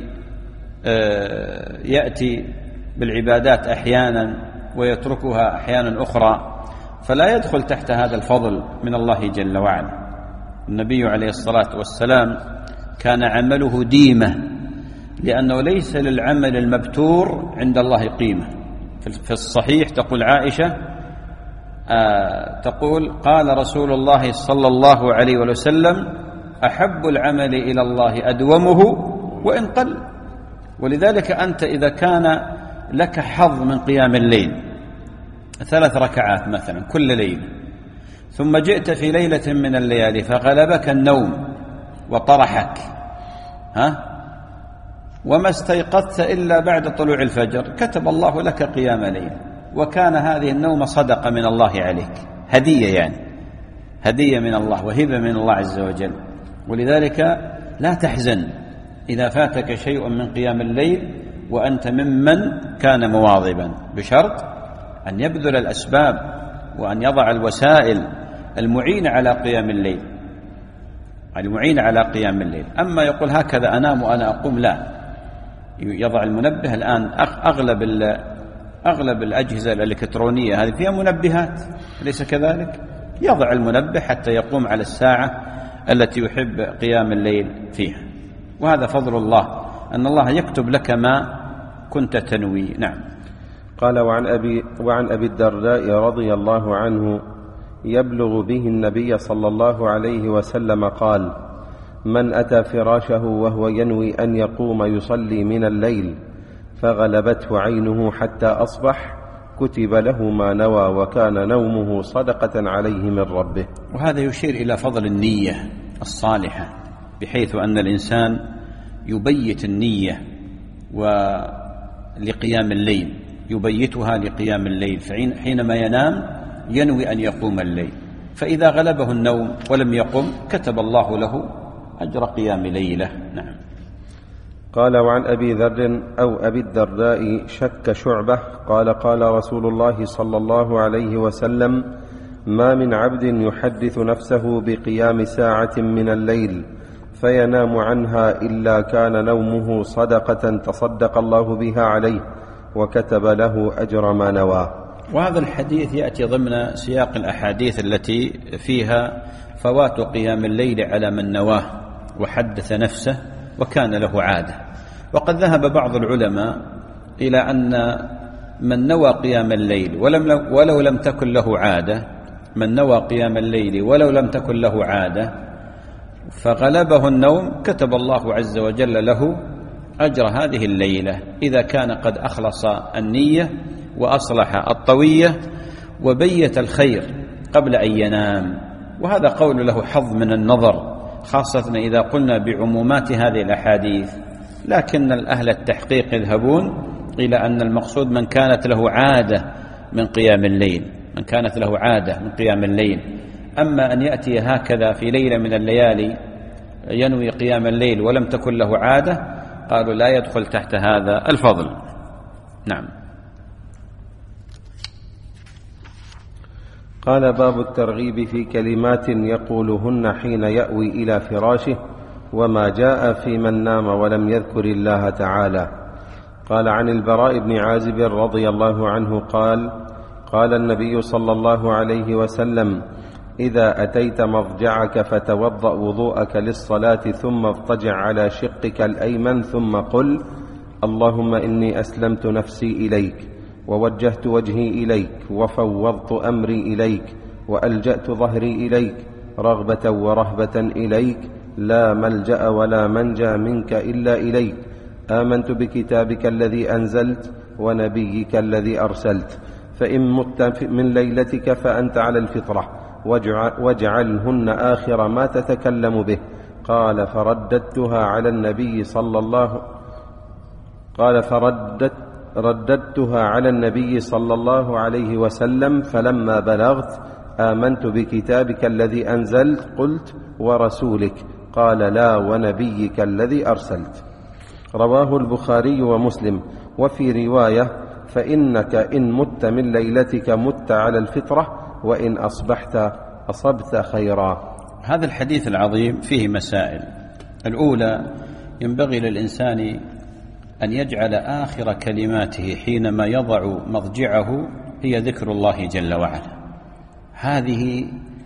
يأتي بالعبادات أحيانا ويتركها أحيانا أخرى فلا يدخل تحت هذا الفضل من الله جل وعلا. النبي عليه الصلاة والسلام كان عمله ديمة، لأنه ليس للعمل المبتور عند الله قيمة. في الصحيح تقول عائشة آه تقول: قال رسول الله صلى الله عليه وسلم: أحب العمل إلى الله أدومه وإن قل. ولذلك أنت إذا كان لك حظ من قيام الليل ثلاث ركعات مثلا كل ليلة، ثم جئت في ليلة من الليالي فغلبك النوم وطرحك، ها وما استيقظت إلا بعد طلوع الفجر كتب الله لك قيام ليل، وكان هذه النوم صدقة من الله عليك، هدية يعني، هدية من الله وهبة من الله عز وجل. ولذلك لا تحزن إذا فاتك شيء من قيام الليل وأنت ممن كان مواظبا، بشرط أن يبذل الأسباب وأن يضع الوسائل المعينة على قيام الليل، المعينة على قيام الليل. أما يقول هكذا أنام وأنا أقوم، لا، يضع المنبه. الآن أغلب أغلب الأجهزة الإلكترونية هذه فيها منبهات، أليس كذلك؟ يضع المنبه حتى يقوم على الساعة التي يحب قيام الليل فيها، وهذا فضل الله، أن الله يكتب لك ما كنت تنوي. نعم. قال وعن أبي, وعن أبي الدرداء رضي الله عنه يبلغ به النبي صلى الله عليه وسلم قال: من أتى فراشه وهو ينوي أن يقوم يصلي من الليل فغلبته عينه حتى أصبح كتب له ما نوى وكان نومه صدقة عليه من ربه. وهذا يشير إلى فضل النية الصالحة، بحيث أن الإنسان يبيت النية ولقيام الليل، يبيتها لقيام الليل، فحينما ينام ينوي أن يقوم الليل، فإذا غلبه النوم ولم يقم كتب الله له أجر قيام ليلة. نعم. قال وعن أبي ذر أو أبي الدرداء شك شعبة قال قال رسول الله صلى الله عليه وسلم: ما من عبد يحدث نفسه بقيام ساعة من الليل فينام عنها إلا كان نومه صدقة تصدق الله بها عليه وكتب له أجر ما نوى. وهذا الحديث يأتي ضمن سياق الأحاديث التي فيها فوات قيام الليل على من نواه وحدث نفسه وكان له عادة. وقد ذهب بعض العلماء إلى أن من نوى قيام الليل ولم ولو لم تكن له عادة، من نوى قيام الليل ولو لم تكن له عادة فغلبه النوم كتب الله عز وجل له أجر هذه الليلة، إذا كان قد أخلص النية وأصلح الطوية وبيت الخير قبل أن ينام. وهذا قول له حظ من النظر، خاصة إذا قلنا بعمومات هذه الأحاديث، لكن الأهل التحقيق يذهبون إلى أن المقصود من كانت له عادة من قيام الليل، من كانت له عادة من قيام الليل. أما أن يأتي هكذا في ليلة من الليالي ينوي قيام الليل ولم تكن له عادة، قالوا لا يدخل تحت هذا الفضل. نعم. قال باب الترغيب في كلمات يقولهن حين يأوي إلى فراشه وما جاء في من نام ولم يذكر الله تعالى. قال عن البراء بن عازب رضي الله عنه قال قال النبي صلى الله عليه وسلم: إذا أتيت مضجعك فتوضأ وضوءك للصلاة ثم اضطجع على شقك الأيمن ثم قل: اللهم إني أسلمت نفسي إليك ووجهت وجهي إليك وفوضت أمري إليك وألجأت ظهري إليك رغبة ورهبة إليك لا ملجأ ولا منجى منك إلا إليك، آمنت بكتابك الذي أنزلت ونبيك الذي أرسلت، فإن مت من ليلتك فأنت على الفطرة واجعلهن آخر ما تتكلم به. قال فرددتها على النبي صلى الله قال فرددت رددتها على النبي صلى الله عليه وسلم، فلما بلغت آمنت بكتابك الذي أنزلت قلت: ورسولك؟ قال: لا، ونبيك الذي أرسلت. رواه البخاري ومسلم. وفي رواية: فإنك إن مت من ليلتك مت على الفطرة وإن أصبحت أصبت خيرا. هذا الحديث العظيم فيه مسائل. الأولى: ينبغي للإنسان أن يجعل آخر كلماته حينما يضع مضجعه هي ذكر الله جل وعلا. هذه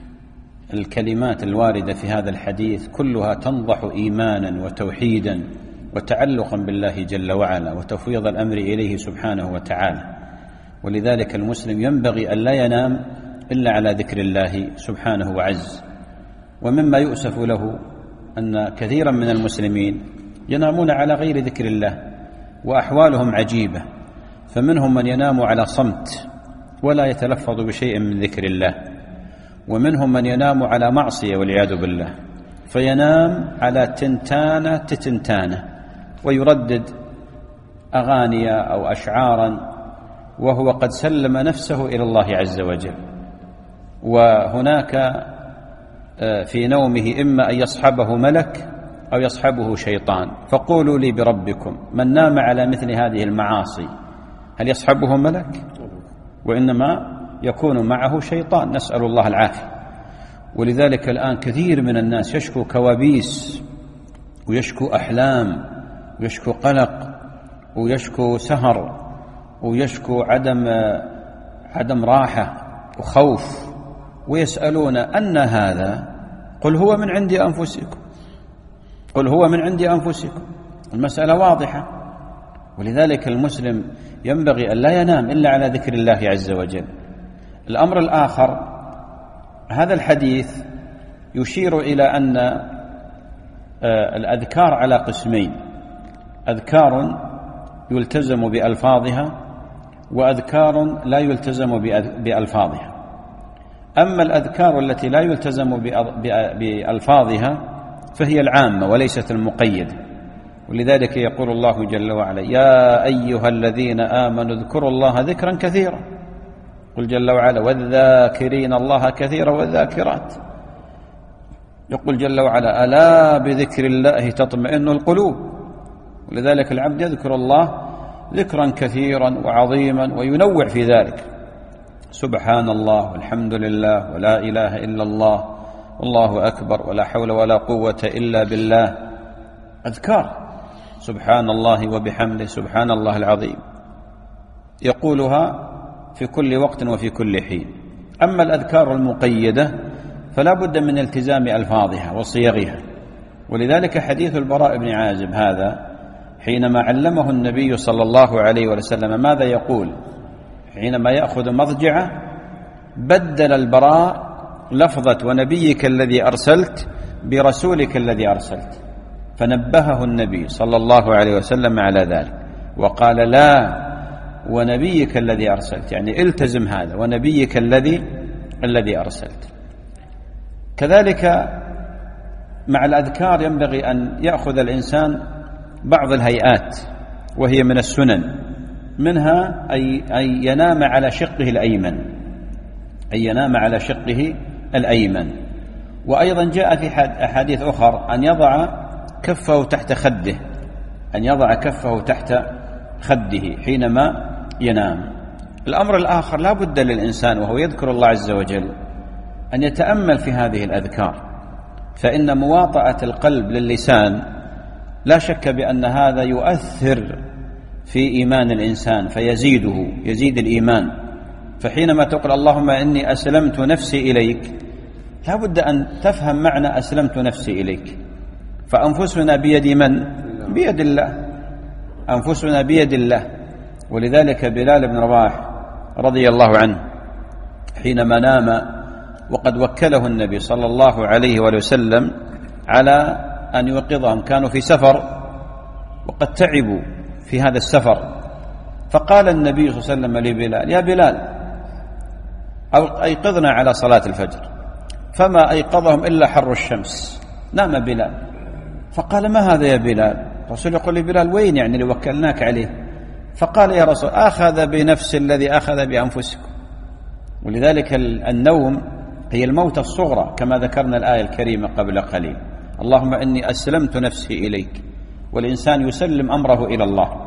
الكلمات الواردة في هذا الحديث كلها تنضح إيمانا وتوحيدا وتعلقا بالله جل وعلا وتفويض الأمر إليه سبحانه وتعالى. ولذلك المسلم ينبغي أن لا ينام إلا على ذكر الله سبحانه وعز. ومما يؤسف له أن كثيرا من المسلمين ينامون على غير ذكر الله، وأحوالهم عجيبة، فمنهم من ينام على صمت ولا يتلفظ بشيء من ذكر الله، ومنهم من ينام على معصية والعياذ بالله، فينام على تنتانة تتنتانة ويردد أغاني أو أشعارا وهو قد سلم نفسه إلى الله عز وجل، وهناك في نومه إما أن يصحبه ملك أو يصحبه شيطان. فقولوا لي بربكم، من نام على مثل هذه المعاصي هل يصحبه ملك؟ وإنما يكون معه شيطان، نسأل الله العافية. ولذلك الآن كثير من الناس يشكو كوابيس ويشكو أحلام ويشكو قلق ويشكو سهر ويشكو عدم عدم راحة وخوف، ويسألون أن هذا؟ قل هو من عند أنفسكم، قل هو من عند أنفسكم. المسألة واضحة. ولذلك المسلم ينبغي أن لا ينام إلا على ذكر الله عز وجل. الأمر الآخر، هذا الحديث يشير إلى أن الأذكار على قسمين: أذكار يلتزم بألفاظها وأذكار لا يلتزم بألفاظها. أما الأذكار التي لا يلتزم بألفاظها فهي العامة وليست المقيدة. ولذلك يقول الله جل وعلا: يا أيها الذين آمنوا اذكروا الله ذكرا كثيرا. قل جل وعلا: والذاكرين الله كثيرا والذاكرات. يقول جل وعلا: ألا بذكر الله تطمئن القلوب. ولذلك العبد يذكر الله ذكرا كثيرا وعظيما وينوع في ذلك: سبحان الله والحمد لله ولا إله إلا الله والله أكبر ولا حول ولا قوة إلا بالله. أذكار سبحان الله وبحمده سبحان الله العظيم، يقولها في كل وقت وفي كل حين. أما الأذكار المقيدة فلا بد من التزام ألفاظها وصيغها. ولذلك حديث البراء بن عازب هذا حينما علمه النبي صلى الله عليه وسلم ماذا يقول حينما يأخذ مضجعه، بدل البراء لفظة ونبيك الذي أرسلت برسولك الذي أرسلت، فنبهه النبي صلى الله عليه وسلم على ذلك وقال: لا، ونبيك الذي أرسلت، يعني التزم هذا، ونبيك الذي الذي أرسلت. كذلك مع الأذكار ينبغي أن يأخذ الإنسان بعض الهيئات وهي من السنن، منها أن ينام على شقه الأيمن، أن ينام على شقه الأيمن. وأيضا جاء في أحاديث أخرى أن يضع كفه تحت خده، أن يضع كفه تحت خده حينما ينام. الأمر الآخر، لا بد للإنسان وهو يذكر الله عز وجل أن يتأمل في هذه الأذكار، فإن مواطأة القلب للسان لا شك بأن هذا يؤثر في إيمان الإنسان فيزيده، يزيد الإيمان. فحينما تقول اللهم إني أسلمت نفسي إليك، لا بد أن تفهم معنى أسلمت نفسي إليك. فأنفسنا بيد من؟ بيد الله، أنفسنا بيد الله. ولذلك بلال بن رباح رضي الله عنه حينما نام وقد وكله النبي صلى الله عليه وسلم على أن يوقظهم، كانوا في سفر وقد تعبوا في هذا السفر، فقال النبي صلى الله عليه وسلم لبلال: يا بلال أيقظنا على صلاة الفجر، فما أيقظهم إلا حر الشمس. نام بلال، فقال: ما هذا يا بلال؟ الرسول يقول لبلال: وين يعني اللي وكلناك عليه؟ فقال: يا رسول، أخذ بنفس الذي أخذ بأنفسكم. ولذلك النوم هي الموت الصغرى كما ذكرنا الآية الكريمة قبل قليل: اللهم إني أسلمت نفسي إليك. والإنسان يسلم أمره إلى الله: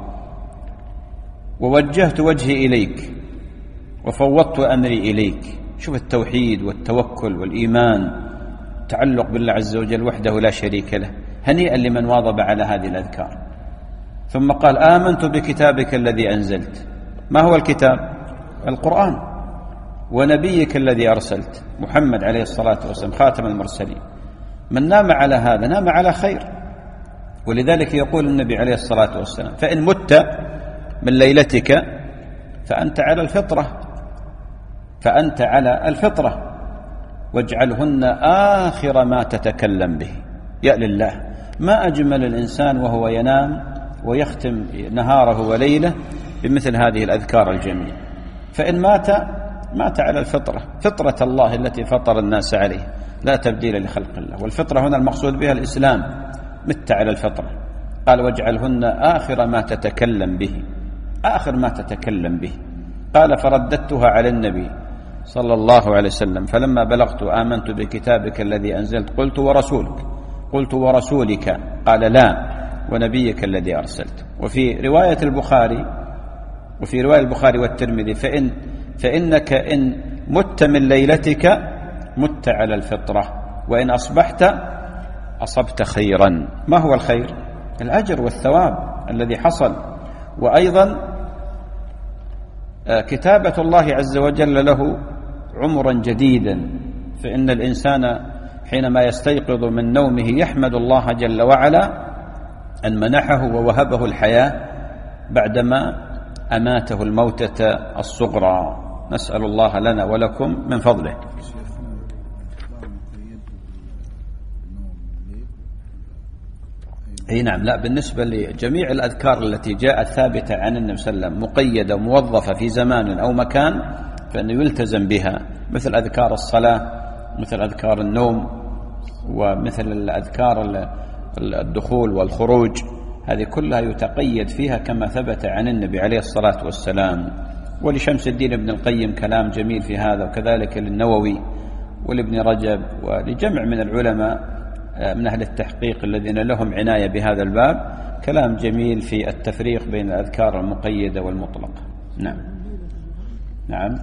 ووجهت وجهي إليك وفوضت أمري إليك. شوف التوحيد والتوكل والإيمان، تعلق بالله عز وجل وحده لا شريك له. هنيئا لمن واظب على هذه الأذكار. ثم قال: آمنت بكتابك الذي أنزلت. ما هو الكتاب؟ القرآن. ونبيك الذي أرسلت، محمد عليه الصلاة والسلام خاتم المرسلين. من نام على هذا نام على خير. ولذلك يقول النبي عليه الصلاة والسلام: فإن مت من ليلتك فأنت على الفطرة، فأنت على الفطرة، واجعلهن آخر ما تتكلم به. يا لله، ما أجمل الإنسان وهو ينام ويختم نهاره وليله بمثل هذه الأذكار الجميلة. فإن مات مات على الفطرة، فطرة الله التي فطر الناس عليه، لا تبديل لخلق الله. والفطرة هنا المقصود بها الإسلام، مت على الفطرة. قال واجعلهن آخر ما تتكلم به، آخر ما تتكلم به. قال فرددتها على النبي صلى الله عليه وسلم، فلما بلغت آمنت بكتابك الذي أنزلت قلت ورسولك قلت ورسولك قال لا ونبيك الذي أرسلت. وفي رواية البخاري وفي رواية البخاري والترمذي فإن فإنك إن مت من ليلتك مت على الفطرة، وإن أصبحت أصبت خيرا. ما هو الخير؟ الأجر والثواب الذي حصل. وأيضا كتابة الله عز وجل له عمرا جديدا، فإن الإنسان حينما يستيقظ من نومه يحمد الله جل وعلا أن منحه ووهبه الحياة بعدما أماته الموتة الصغرى. نسأل الله لنا ولكم من فضله. اي نعم، لا، بالنسبة لجميع الأذكار التي جاءت ثابتة عن النبي صلى الله عليه وسلم مقيدة وموظفة في زمان أو مكان فإنه يلتزم بها، مثل أذكار الصلاة، مثل أذكار النوم، ومثل الأذكار الدخول والخروج، هذه كلها يتقيد فيها كما ثبت عن النبي عليه الصلاة والسلام. ولشمس الدين ابن القيم كلام جميل في هذا، وكذلك للنووي ولابن رجب ولجمع من العلماء من أهل التحقيق الذين لهم عناية بهذا الباب كلام جميل في التفريق بين الأذكار المقيدة والمطلقة. نعم نعم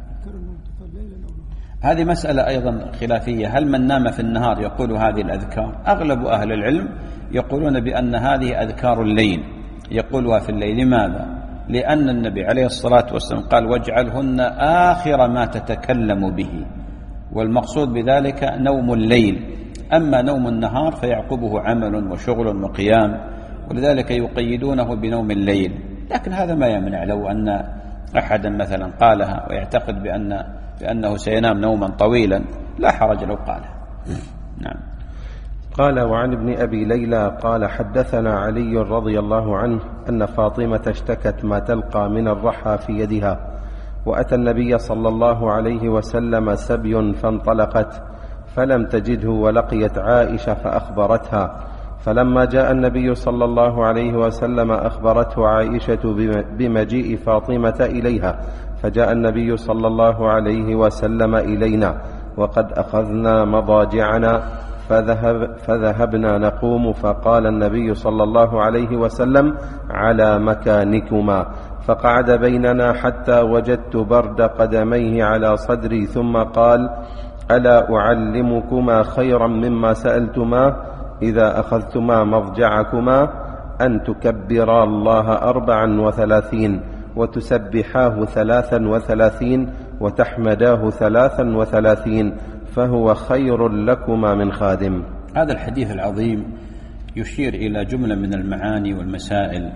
هذه مسألة أيضا خلافية، هل من نام في النهار يقول هذه الأذكار؟ أغلب أهل العلم يقولون بأن هذه أذكار الليل، يقولها في الليل. لماذا؟ لأن النبي عليه الصلاة والسلام قال واجعلهن آخر ما تتكلم به، والمقصود بذلك نوم الليل. أما نوم النهار فيعقبه عمل وشغل وقيام، ولذلك يقيدونه بنوم الليل. لكن هذا ما يمنع لو أن أحدا مثلا قالها ويعتقد بأن بأنه سينام نوما طويلا لا حرج لو قالها. نعم. قال وعن ابن أبي ليلى قال حدثنا علي رضي الله عنه أن فاطمة اشتكت ما تلقى من الرحى في يدها، وأتى النبي صلى الله عليه وسلم سبي فانطلقت فلم تجده، ولقيت عائشة فأخبرتها، فلما جاء النبي صلى الله عليه وسلم أخبرته عائشة بمجيء فاطمة إليها، فجاء النبي صلى الله عليه وسلم إلينا وقد أخذنا مضاجعنا فذهب فذهبنا نقوم، فقال النبي صلى الله عليه وسلم على مكانكما، فقعد بيننا حتى وجدت برد قدميه على صدري، ثم قال ألا أعلمكما خيرا مما سألتما إذا أخذتما مضجعكما؟ أن تكبرا الله أربعا وثلاثين وتسبحاه ثلاثا وثلاثين وتحمداه ثلاثا وثلاثين، فهو خير لكما من خادم. هذا الحديث العظيم يشير إلى جملة من المعاني والمسائل،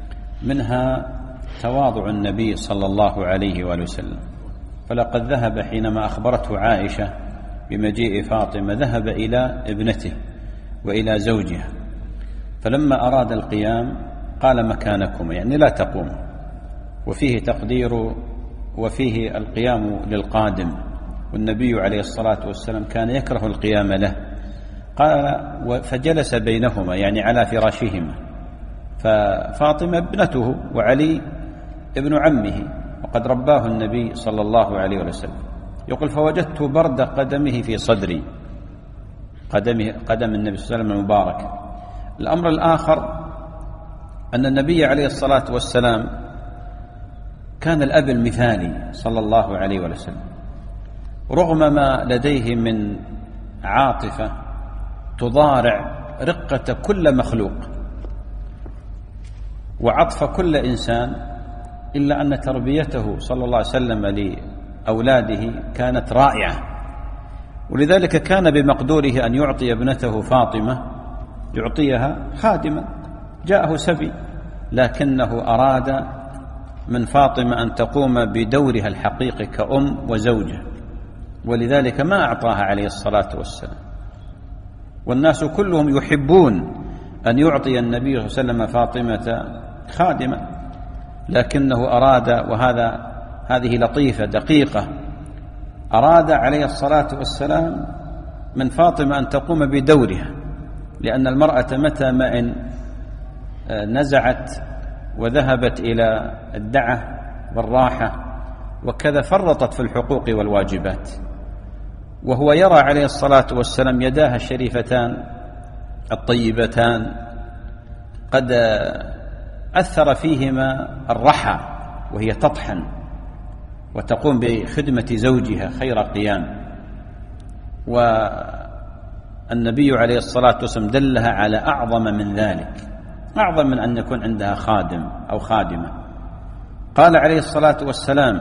منها تواضع النبي صلى الله عليه وآله وسلم. فلقد ذهب حينما أخبرته عائشة بمجيء فاطمة ذهب إلى ابنته وإلى زوجها، فلما أراد القيام قال مكانكما، يعني لا تقوم، وفيه تقدير وفيه القيام للقادم، والنبي عليه الصلاة والسلام كان يكره القيام له. قال فجلس بينهما، يعني على فراشهما، ففاطمة ابنته وعلي ابن عمه، وقد رباه النبي صلى الله عليه وسلم. يقول فوجدت برد قدمه في صدري، قدمه قدم النبي صلى الله عليه وسلم المبارك. الأمر الآخر أن النبي عليه الصلاة والسلام كان الأب المثالي صلى الله عليه وسلم، رغم ما لديه من عاطفة تضارع رقة كل مخلوق وعطف كل إنسان، إلا أن تربيته صلى الله عليه وسلم لأولاده كانت رائعة، ولذلك كان بمقدوره أن يعطي ابنته فاطمة يعطيها خادما. جاءه سبي، لكنه أراد من فاطمة أن تقوم بدورها الحقيقي كأم وزوجة، ولذلك ما أعطاها عليه الصلاة والسلام. والناس كلهم يحبون أن يعطي النبي صلى الله عليه وسلم فاطمة خادمة، لكنه أراد، وهذا هذه لطيفة دقيقة، أراد عليه الصلاة والسلام من فاطمة أن تقوم بدورها، لأن المرأة متى ما إن نزعت وذهبت إلى الدعة والراحة، وكذا فرطت في الحقوق والواجبات، وهو يرى عليه الصلاة والسلام يداها الشريفتان الطيبتان قد أثر فيهما الرحى، وهي تطحن وتقوم بخدمة زوجها خير قيام، والنبي عليه الصلاة والسلام دلها على أعظم من ذلك، أعظم من أن يكون عندها خادم أو خادمة. قال عليه الصلاة والسلام: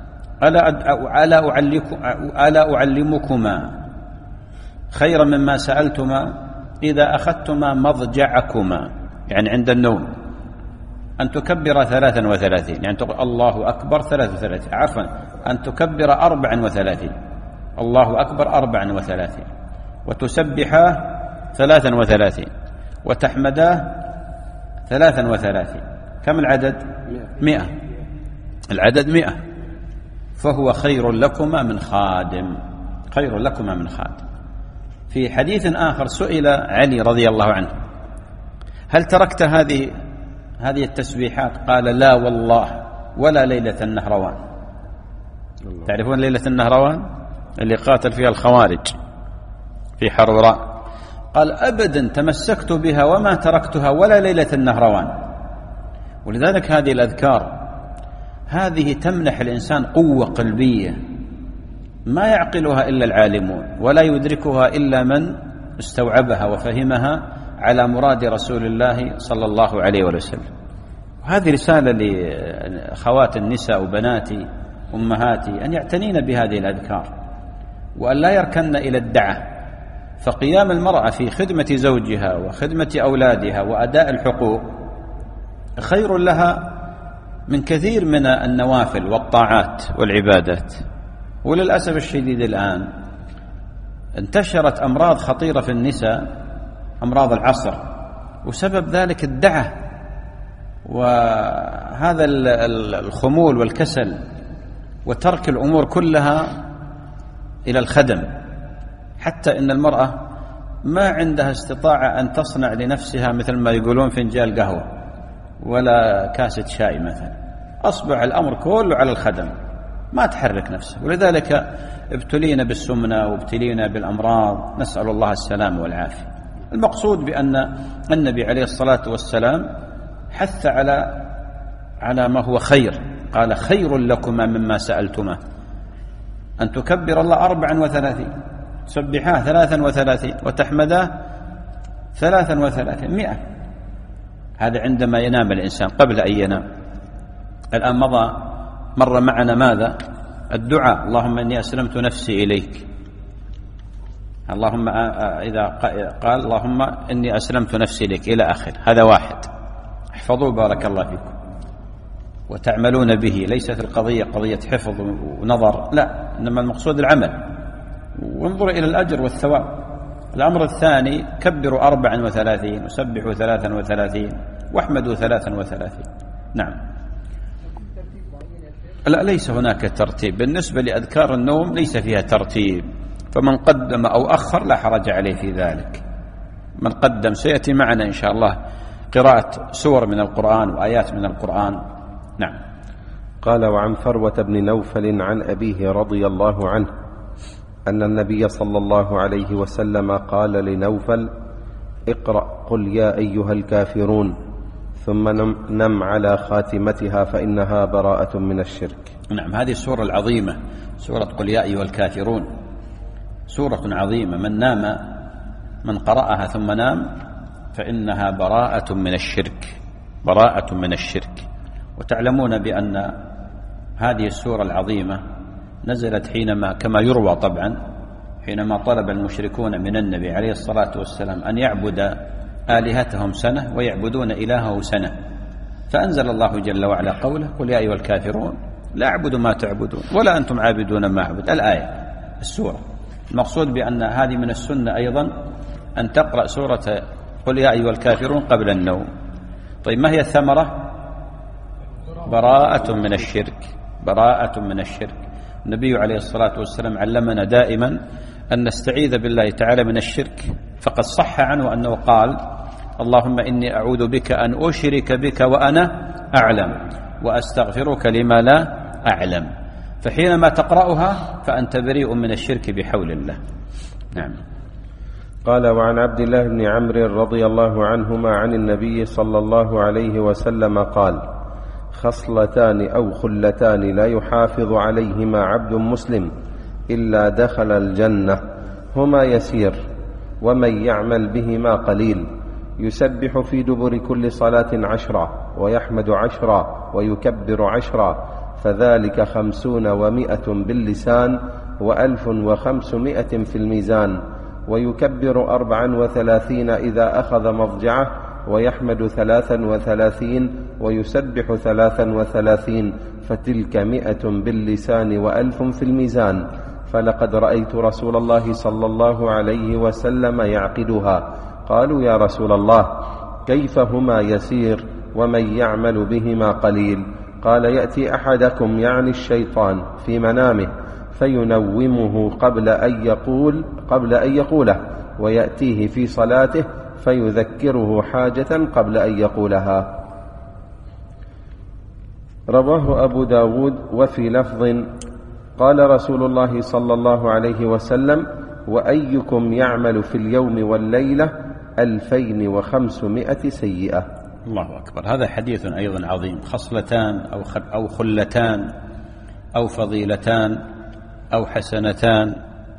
ألا أعلمكما خيرا مما سألتما إذا أخذتما مضجعكما، يعني عند النوم، أن تكبر ثلاثا وثلاثين، يعني تقول الله أكبر ثلاثة وثلاثين، عفوا أن تكبر أربعا وثلاثين، الله أكبر أربعا وثلاثين، وتسبحاه ثلاثا وثلاثين، وتحمداه ثلاثا وثلاثين. كم العدد؟ مئة. العدد مئة. فهو خير لكما من خادم، خير لكما من خادم. في حديث آخر سئل علي رضي الله عنه: هل تركت هذه هذه التسبيحات؟ قال: لا والله، ولا ليلة النهروان. تعرفون ليلة النهروان اللي قاتل فيها الخوارج في حروراء؟ قال: أبدا تمسكت بها وما تركتها ولا ليلة النهروان. ولذلك هذه الأذكار هذه تمنح الإنسان قوة قلبية ما يعقلها إلا العالمون، ولا يدركها إلا من استوعبها وفهمها على مراد رسول الله صلى الله عليه وسلم. وهذه رسالة لأخوات النساء وبناتي أمهاتي أن يعتنين بهذه الأذكار، وأن لا يركن إلى الدعة. فقيام المرأة في خدمة زوجها وخدمة أولادها وأداء الحقوق خير لها من كثير من النوافل والطاعات والعبادات. وللأسف الشديد الآن انتشرت أمراض خطيرة في النساء، أمراض العصر، وسبب ذلك الدعة وهذا الخمول والكسل وترك الأمور كلها إلى الخدم، حتى إن المرأة ما عندها استطاعة أن تصنع لنفسها مثل ما يقولون فنجان قهوة ولا كاسة شاي مثلا. أصبح الأمر كله على الخدم، ما تحرك نفسه. ولذلك ابتلينا بالسمنة وابتلينا بالأمراض، نسأل الله السلام والعافية. المقصود بأن النبي عليه الصلاة والسلام حث على على ما هو خير. قال: خير لكما مما سألتما، أن تكبر الله أربعا وثلاثين، تسبحاه ثلاثا وثلاثين، وتحمداه ثلاثا وثلاثين، مئة. هذا عندما ينام الإنسان قبل أن ينام. الآن مضى مر معنا ماذا؟ الدعاء: اللهم إني أسلمت نفسي إليك. اللهم إذا قال اللهم إني أسلمت نفسي إليك إلى آخر، هذا واحد. احفظوا بارك الله فيكم وتعملون به. ليست القضية قضية حفظ ونظر، لا، إنما المقصود العمل، وانظروا إلى الأجر والثواب. الأمر الثاني: كبروا أربعا وثلاثين، وسبحوا ثلاثا وثلاثين، واحمدوا ثلاثا وثلاثين. نعم. لا، ليس هناك ترتيب. بالنسبة لأذكار النوم ليس فيها ترتيب، فمن قدم أو أخر لا حرج عليه في ذلك. من قدم سيأتي معنا إن شاء الله قراءة سور من القرآن وآيات من القرآن. نعم. قال: وعن فروة بن نوفل عن أبيه رضي الله عنه أن النبي صلى الله عليه وسلم قال لنوفل: اقرأ قل يا أيها الكافرون، ثم نم على خاتمتها فإنها براءة من الشرك. نعم، هذه السورة العظيمة، سورة قل يا أيها الكافرون، سورة عظيمة. من نام من قرأها ثم نام فإنها براءة من الشرك، براءة من الشرك. وتعلمون بأن هذه السورة العظيمة نزلت حينما، كما يروى طبعا، حينما طلب المشركون من النبي عليه الصلاة والسلام أن يعبد آلهتهم سنة ويعبدون إلهه سنة، فأنزل الله جل وعلا قوله: قل يا أيها الكافرون لا أعبد ما تعبدون ولا أنتم عابدون ما أعبد. الآية السورة. المقصود بأن هذه من السنة أيضا أن تقرأ سورة قل يا أيها الكافرون قبل النوم. طيب، ما هي الثمرة؟ براءة من الشرك، براءة من الشرك. النبي عليه الصلاة والسلام علمنا دائما أن نستعيذ بالله تعالى من الشرك، فقد صح عنه أنه قال: اللهم إني أعوذ بك أن أشرك بك وأنا أعلم وأستغفرك لما لا أعلم. فحينما تقرأها فأنت بريء من الشرك بحول الله. نعم. قال: وعن عبد الله بن عمرو رضي الله عنهما عن النبي صلى الله عليه وسلم قال: خصلتان أو خلتان لا يحافظ عليهما عبد مسلم إلا دخل الجنة، هما يسير ومن يعمل بهما قليل، يسبح في دبر كل صلاة عشرا ويحمد عشرا ويكبر عشرا، فذلك خمسون ومائة باللسان وألف وخمسمائة في الميزان، ويكبر أربعا وثلاثين إذا أخذ مضجعه، ويحمد ثلاثا وثلاثين ويسبح ثلاثا وثلاثين، فتلك مئة باللسان وألف في الميزان. فلقد رأيت رسول الله صلى الله عليه وسلم يعقدها. قالوا: يا رسول الله، كيف هما يسير ومن يعمل بهما قليل؟ قال: يأتي أحدكم يعني الشيطان في منامه فينومه قبل أن يقول قبل أن يقوله، ويأتيه في صلاته فيذكره حاجة قبل أن يقولها. رواه أبو داود. وفي لفظ: قال رسول الله صلى الله عليه وسلم: وأيكم يعمل في اليوم والليلة ألفين وخمسمائة سيئة. الله أكبر. هذا حديث أيضا عظيم. خصلتان أو أو خلتان أو فضيلتان أو حسنتان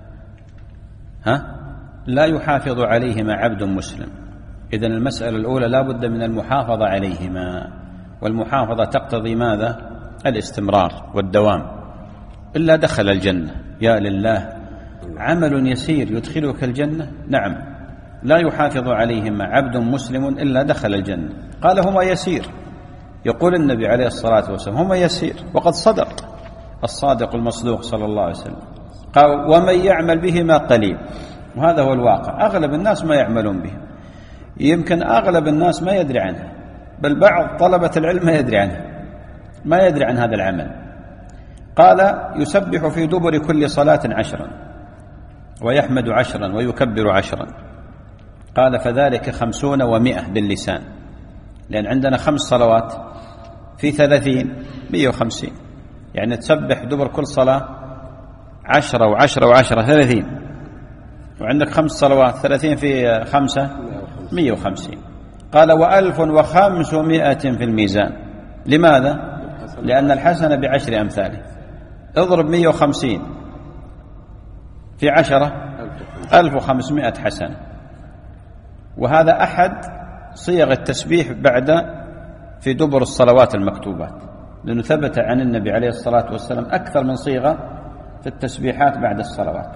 ها لا يحافظ عليهما عبد مسلم. إذن المسألة الأولى لا بد من المحافظة عليهما، والمحافظة تقتضي ماذا؟ الاستمرار والدوام. إلا دخل الجنة. يا لله، عمل يسير يدخلك الجنة؟ نعم. لا يحافظ عليهما عبد مسلم إلا دخل الجنة. قال: هما يسير. يقول النبي عليه الصلاة والسلام: هما يسير، وقد صدق الصادق المصدوق صلى الله عليه وسلم. قال: ومن يعمل بهما قليل. وهذا هو الواقع. أغلب الناس ما يعملون به. يمكن أغلب الناس ما يدري عنه، بل بعض طلبة العلم ما يدري عنه، ما يدري عن هذا العمل. قال: يسبح في دبر كل صلاة عشرا ويحمد عشرا ويكبر عشرا. قال: فذلك خمسون ومائة باللسان، لأن عندنا خمس صلوات في ثلاثين مئة وخمسين، يعني تسبح دبر كل صلاة عشرة وعشرة وعشرة ثلاثين، وعندك خمس صلوات ثلاثين في خمسة مئة وخمسين. قال: وألف وخمسمائة في الميزان. لماذا؟ لأن الحسنة بعشر أمثاله. اضرب مئة وخمسين في عشرة، ألف وخمسمائة حسنة. وهذا أحد صيغ التسبيح بعد في دبر الصلوات المكتوبات، لأنه ثبت عن النبي عليه الصلاة والسلام أكثر من صيغة في التسبيحات بعد الصلوات.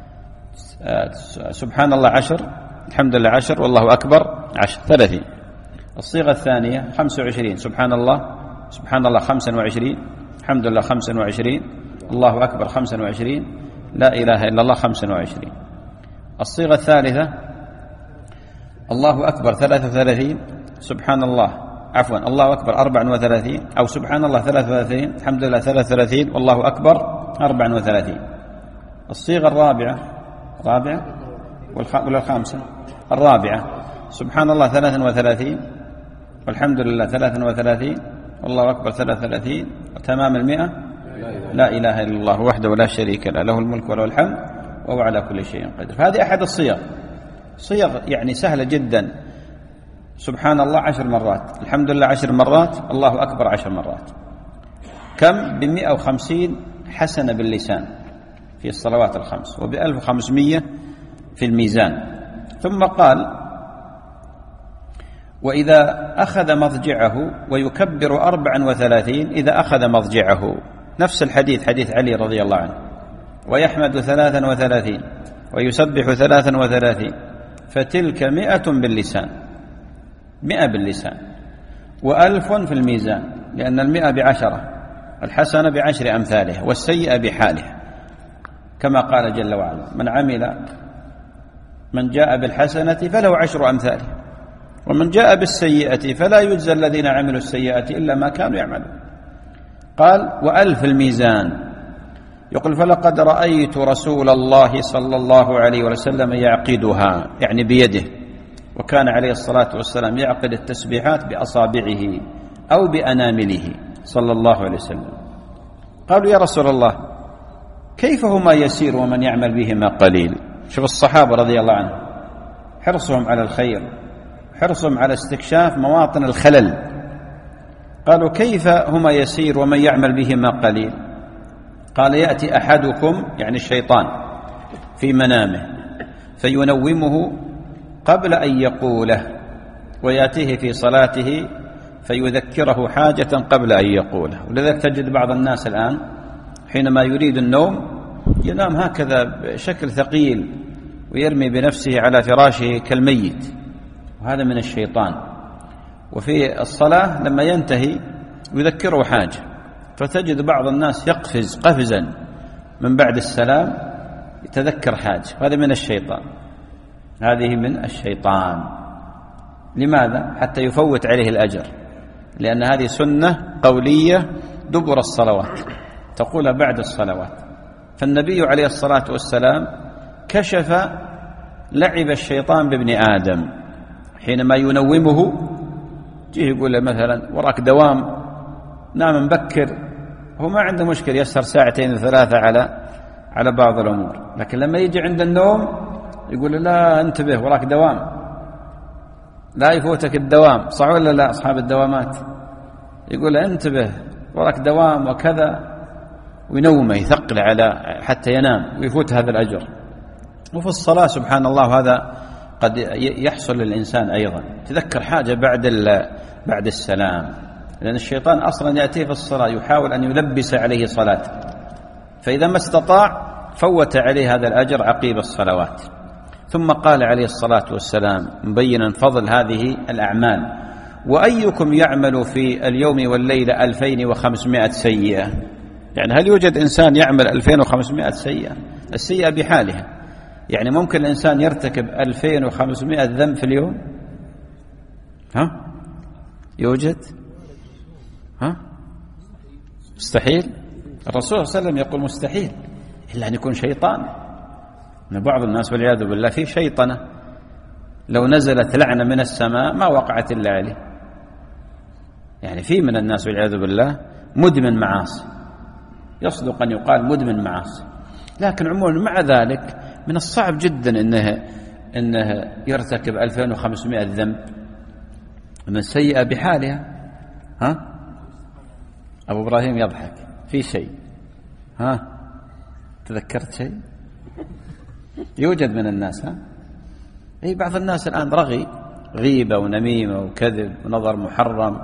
سبحان الله عشر، الحمد لله عشر، والله أكبر عشر، ثلاثين. الصيغة الثانية خمسة وعشرين، سبحان الله سبحان الله خمسة وعشرين، الحمد لله خمسة وعشرين، الله أكبر خمسة وعشرين، لا إله إلا الله خمسة وعشرين. الصيغة الثالثة الله أكبر ثلاثة وثلاثين، سبحان الله عفوا الله أكبر أربعة وثلاثين، أو سبحان الله ثلاثة وثلاثين، الحمد لله ثلاثة وثلاثين، والله أكبر أربعة وثلاثين. الصيغة الرابعة رابعة ولا الخامسة؟ الرابعة سبحان الله ثلاثة وثلاثين، والحمد لله ثلاثة وثلاثين، والله أكبر ثلاثة وثلاثين، وتمام المئة لا إله إلا الله وحده لا شريك له، له الملك وله الحمد وهو على كل شيء قدير. فهذه أحد الصيغ، صيغ يعني سهلة جدا. سبحان الله عشر مرات، الحمد لله عشر مرات، الله أكبر عشر مرات. كم؟ بمئة وخمسين حسنة باللسان في الصلوات الخمس، وبألف وخمسمية في الميزان. ثم قال: وإذا أخذ مضجعه ويكبر أربعا وثلاثين إذا أخذ مضجعه. نفس الحديث حديث علي رضي الله عنه. ويحمد ثلاثا وثلاثين ويسبح ثلاثا وثلاثين، فتلك مئة باللسان، مئة باللسان، وألف في الميزان، لأن المئة بعشرة، الحسنة بعشر أمثالها، والسيئة بحالها، كما قال جل وعلا: من عمل من جاء بالحسنة فله عشر أمثالها، ومن جاء بالسيئة فلا يجزى الذين عملوا السيئة إلا ما كانوا يعملون. قال: وألف الميزان. يقول: فلقد رأيت رسول الله صلى الله عليه وسلم يعقدها، يعني بيده، وكان عليه الصلاة والسلام يعقد التسبيحات بأصابعه أو بأنامله صلى الله عليه وسلم. قالوا يا رسول الله كيف هما يسير ومن يعمل بهما قليل؟ شوف الصحابة رضي الله عنهم حرصهم على الخير، حرصهم على استكشاف مواطن الخلل. قالوا كيف هما يسير ومن يعمل بهما قليل؟ قال يأتي أحدكم يعني الشيطان في منامه فينومه قبل أن يقوله، ويأتيه في صلاته فيذكره حاجة قبل أن يقوله. ولذلك تجد بعض الناس الآن حينما يريد النوم ينام هكذا بشكل ثقيل ويرمي بنفسه على فراشه كالميت، وهذا من الشيطان. وفي الصلاة لما ينتهي يذكره حاجة، فتجد بعض الناس يقفز قفزا من بعد السلام يتذكر حاجة، هذا من الشيطان، هذه من الشيطان. لماذا؟ حتى يفوت عليه الأجر، لأن هذه سنة قولية دبر الصلوات، تقول بعد الصلوات. فالنبي عليه الصلاة والسلام كشف لعب الشيطان بابن آدم حينما ينومه، جيه يقول له مثلا وراك دوام نام مبكر، هو ما عنده مشكلة يسهر ساعتين وثلاثة على على بعض الأمور، لكن لما يجي عند النوم يقول له لا انتبه وراك دوام، لا يفوتك الدوام، صح ولا لا أصحاب الدوامات؟ يقول له انتبه وراك دوام وكذا، وينومه يثقل على حتى ينام ويفوت هذا الأجر. وفي الصلاة سبحان الله هذا قد يحصل للإنسان أيضا، تذكر حاجة بعد بعد السلام، لأن الشيطان أصلا يأتيه في الصلاة يحاول أن يلبس عليه صلاته، فإذا ما استطاع فوت عليه هذا الأجر عقيب الصلوات. ثم قال عليه الصلاة والسلام مبينا فضل هذه الأعمال: وأيكم يعمل في اليوم والليلة ألفين وخمسمائة سيئة؟ يعني هل يوجد إنسان يعمل ألفين وخمسمائة سيئة؟ السيئة بحالها، يعني ممكن الإنسان يرتكب ألفين وخمسمائة ذنب في اليوم؟ ها؟ يوجد؟ ها؟ مستحيل. الرسول صلى الله عليه وسلم يقول مستحيل إلا أن يكون شيطان. من بعض الناس والعياذ بالله في شيطنة، لو نزلت لعنة من السماء ما وقعت إلا عليه. يعني في من الناس والعياذ بالله مدمن معاصي، يصدق أن يقال مدمن معاصي، لكن عموما مع ذلك من الصعب جدا إنه إنه يرتكب ألفين وخمسمائة ذنب من سيئة بحالها. ها؟ أبو إبراهيم يضحك في شيء. ها؟ تذكرت شيء؟ يوجد من الناس. ها؟ أي بعض الناس الآن رغي، غيبة ونميمة وكذب ونظر محرم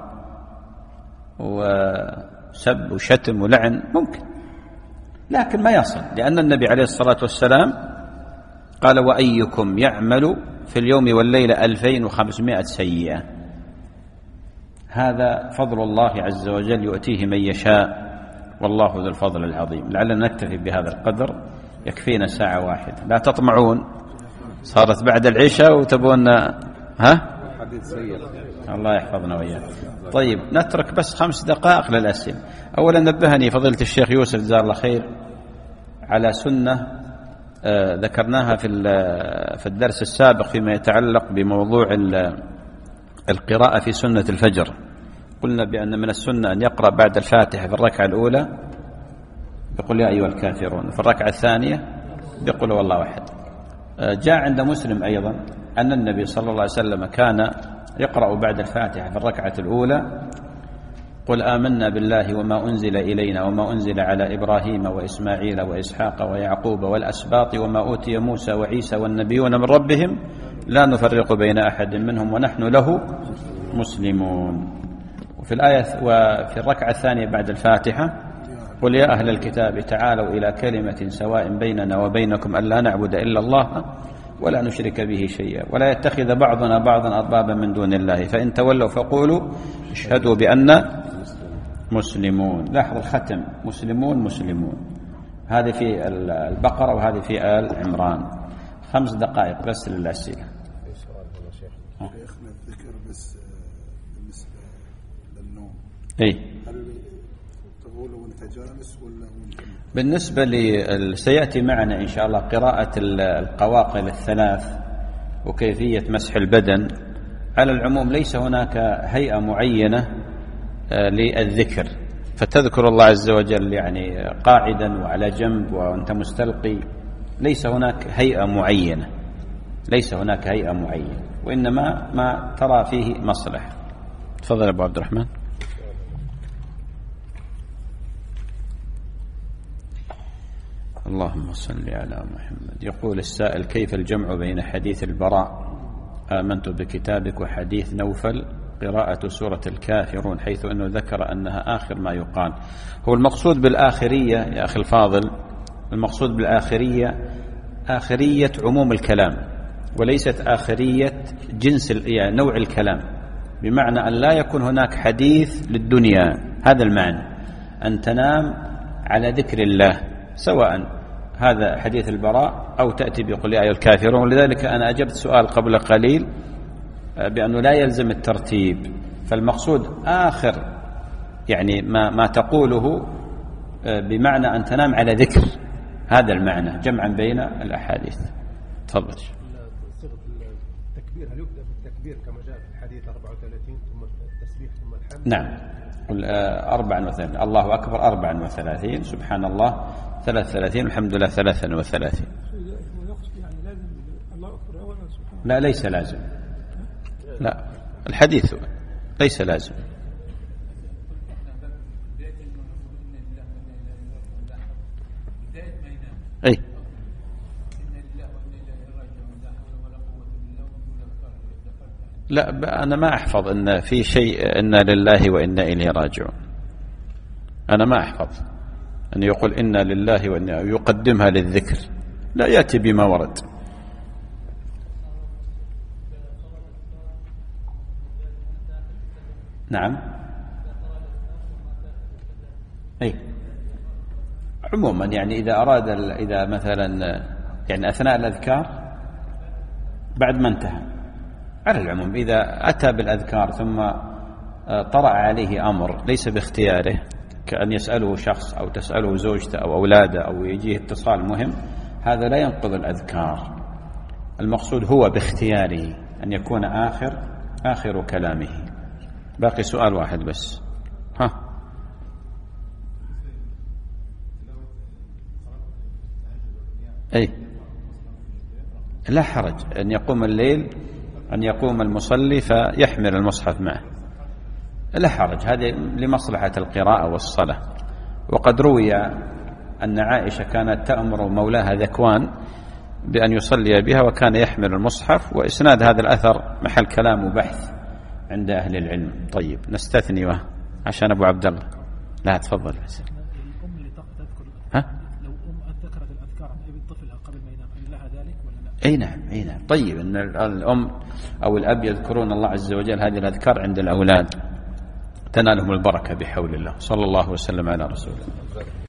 وسب وشتم ولعن ممكن، لكن ما يصل، لأن النبي عليه الصلاة والسلام قال: وأيكم يعمل في اليوم والليلة ألفين وخمسمائة سيئة. هذا فضل الله عز وجل يؤتيه من يشاء، والله ذو الفضل العظيم. لعلنا نكتفي بهذا القدر، يكفينا ساعة واحدة. لا تطمعون، صارت بعد العشاء وتبون ها؟ الله يحفظنا وإياك. طيب نترك بس خمس دقائق للأسئلة. أولا نبهني فضيلة الشيخ يوسف جزاه الله خير على سنة آه ذكرناها في في الدرس السابق فيما يتعلق بموضوع القراءة في سنة الفجر. قلنا بأن من السنة أن يقرأ بعد الفاتحة في الركعة الأولى يقول يا أيها الكافرون، في الركعة الثانية يقول والله أحد. آه جاء عند مسلم أيضا أن النبي صلى الله عليه وسلم كان يقرأ بعد الفاتحة في الركعة الأولى: قل آمنا بالله وما أنزل إلينا وما أنزل على إبراهيم وإسماعيل وإسحاق ويعقوب والأسباط وما أوتي موسى وعيسى والنبيون من ربهم لا نفرق بين أحد منهم ونحن له مسلمون. وفي الآية وفي الركعة الثانية بعد الفاتحة: قل يا أهل الكتاب تعالوا إلى كلمة سواء بيننا وبينكم ألا نعبد إلا الله ولا نشرك به شيئا ولا يتخذ بعضنا بعضا أربابا من دون الله فإن تولوا فقولوا اشهدوا بأننا مسلمون. لاحظ الختم: مسلمون مسلمون. هذه في البقرة وهذه في آل عمران. خمس دقائق بس للأسئلة. شيخنا الذكر بس بالنسبة للنوم، إيه؟ هل تقول وانت جالس ولا وانت؟ بالنسبة لي سيأتي معنا إن شاء الله قراءة القواقل الثلاث وكيفية مسح البدن، على العموم ليس هناك هيئة معينة للذكر، فتذكر الله عز وجل يعني قاعدا وعلى جنب وأنت مستلقي، ليس هناك هيئة معينة، ليس هناك هيئة معينة، وإنما ما ترى فيه مصلحة. تفضل أبو عبد الرحمن. اللهم صل على محمد. يقول السائل: كيف الجمع بين حديث البراء آمنت بكتابك وحديث نوفل قراءة سورة الكافرون، حيث أنه ذكر أنها آخر ما يقال؟ هو المقصود بالآخرية يا أخي الفاضل، المقصود بالآخرية آخرية عموم الكلام، وليست آخرية جنس يعني نوع الكلام، بمعنى أن لا يكون هناك حديث للدنيا، هذا المعنى، أن تنام على ذكر الله، سواء هذا حديث البراء أو تأتي بقل يا أيها الكافرون. ولذلك أنا أجبت سؤال قبل قليل بأنه لا يلزم الترتيب، فالمقصود آخر يعني ما, ما تقوله بمعنى أن تنام على ذكر، هذا المعنى، جمعا بين الأحاديث. تفضل. صيغة التكبير هل يبدأ بالتكبير كما جاء في الحديث أربعة وثلاثين ثم التسبيح ثم الحمد؟ نعم، أربعا وثلاثين، الله أكبر أربعا وثلاثين، سبحان الله ثلاث وثلاثين، الحمد لله ثلاثا وثلاثين. لا ليس لازم، لا الحديث ليس لازم. أي لا، أنا ما أحفظ أن في شيء إنا لله وإنا إليه راجعون، أنا ما أحفظ أن يقول إنا لله وإنا، يقدمها للذكر، لا يأتي بما ورد. نعم، أي عموما يعني إذا أراد إذا مثلا يعني أثناء الأذكار بعد ما انتهى، على العموم إذا أتى بالأذكار ثم طرأ عليه أمر ليس باختياره، كأن يسأله شخص أو تسأله زوجته أو أولاده أو يجيه اتصال مهم، هذا لا ينقض الأذكار. المقصود هو باختياره أن يكون آخر آخر كلامه. باقي سؤال واحد بس. ها أي لا حرج أن يقوم الليل، أن يقوم المصلي فيحمل المصحف معه، لا حرج، هذه لمصلحة القراءة والصلاة. وقد روي أن عائشة كانت تأمر مولاها ذكوان بأن يصلي بها وكان يحمل المصحف، وإسناد هذا الأثر محل كلام وبحث عند أهل العلم. طيب نستثني وه. عشان أبو عبد الله. لا تفضل بس. الأم اللي تذكر ها؟ لو أم ذكرت الأذكار عن أبي طفلها قبل ما ينام هل لها ذلك ولا لا؟ أي نعم، أي نعم. طيب أن الأم أو الأب يذكرون الله عز وجل هذه الأذكار عند الأولاد، تنالهم البركة بحول الله. صلى الله وسلم على رسول الله.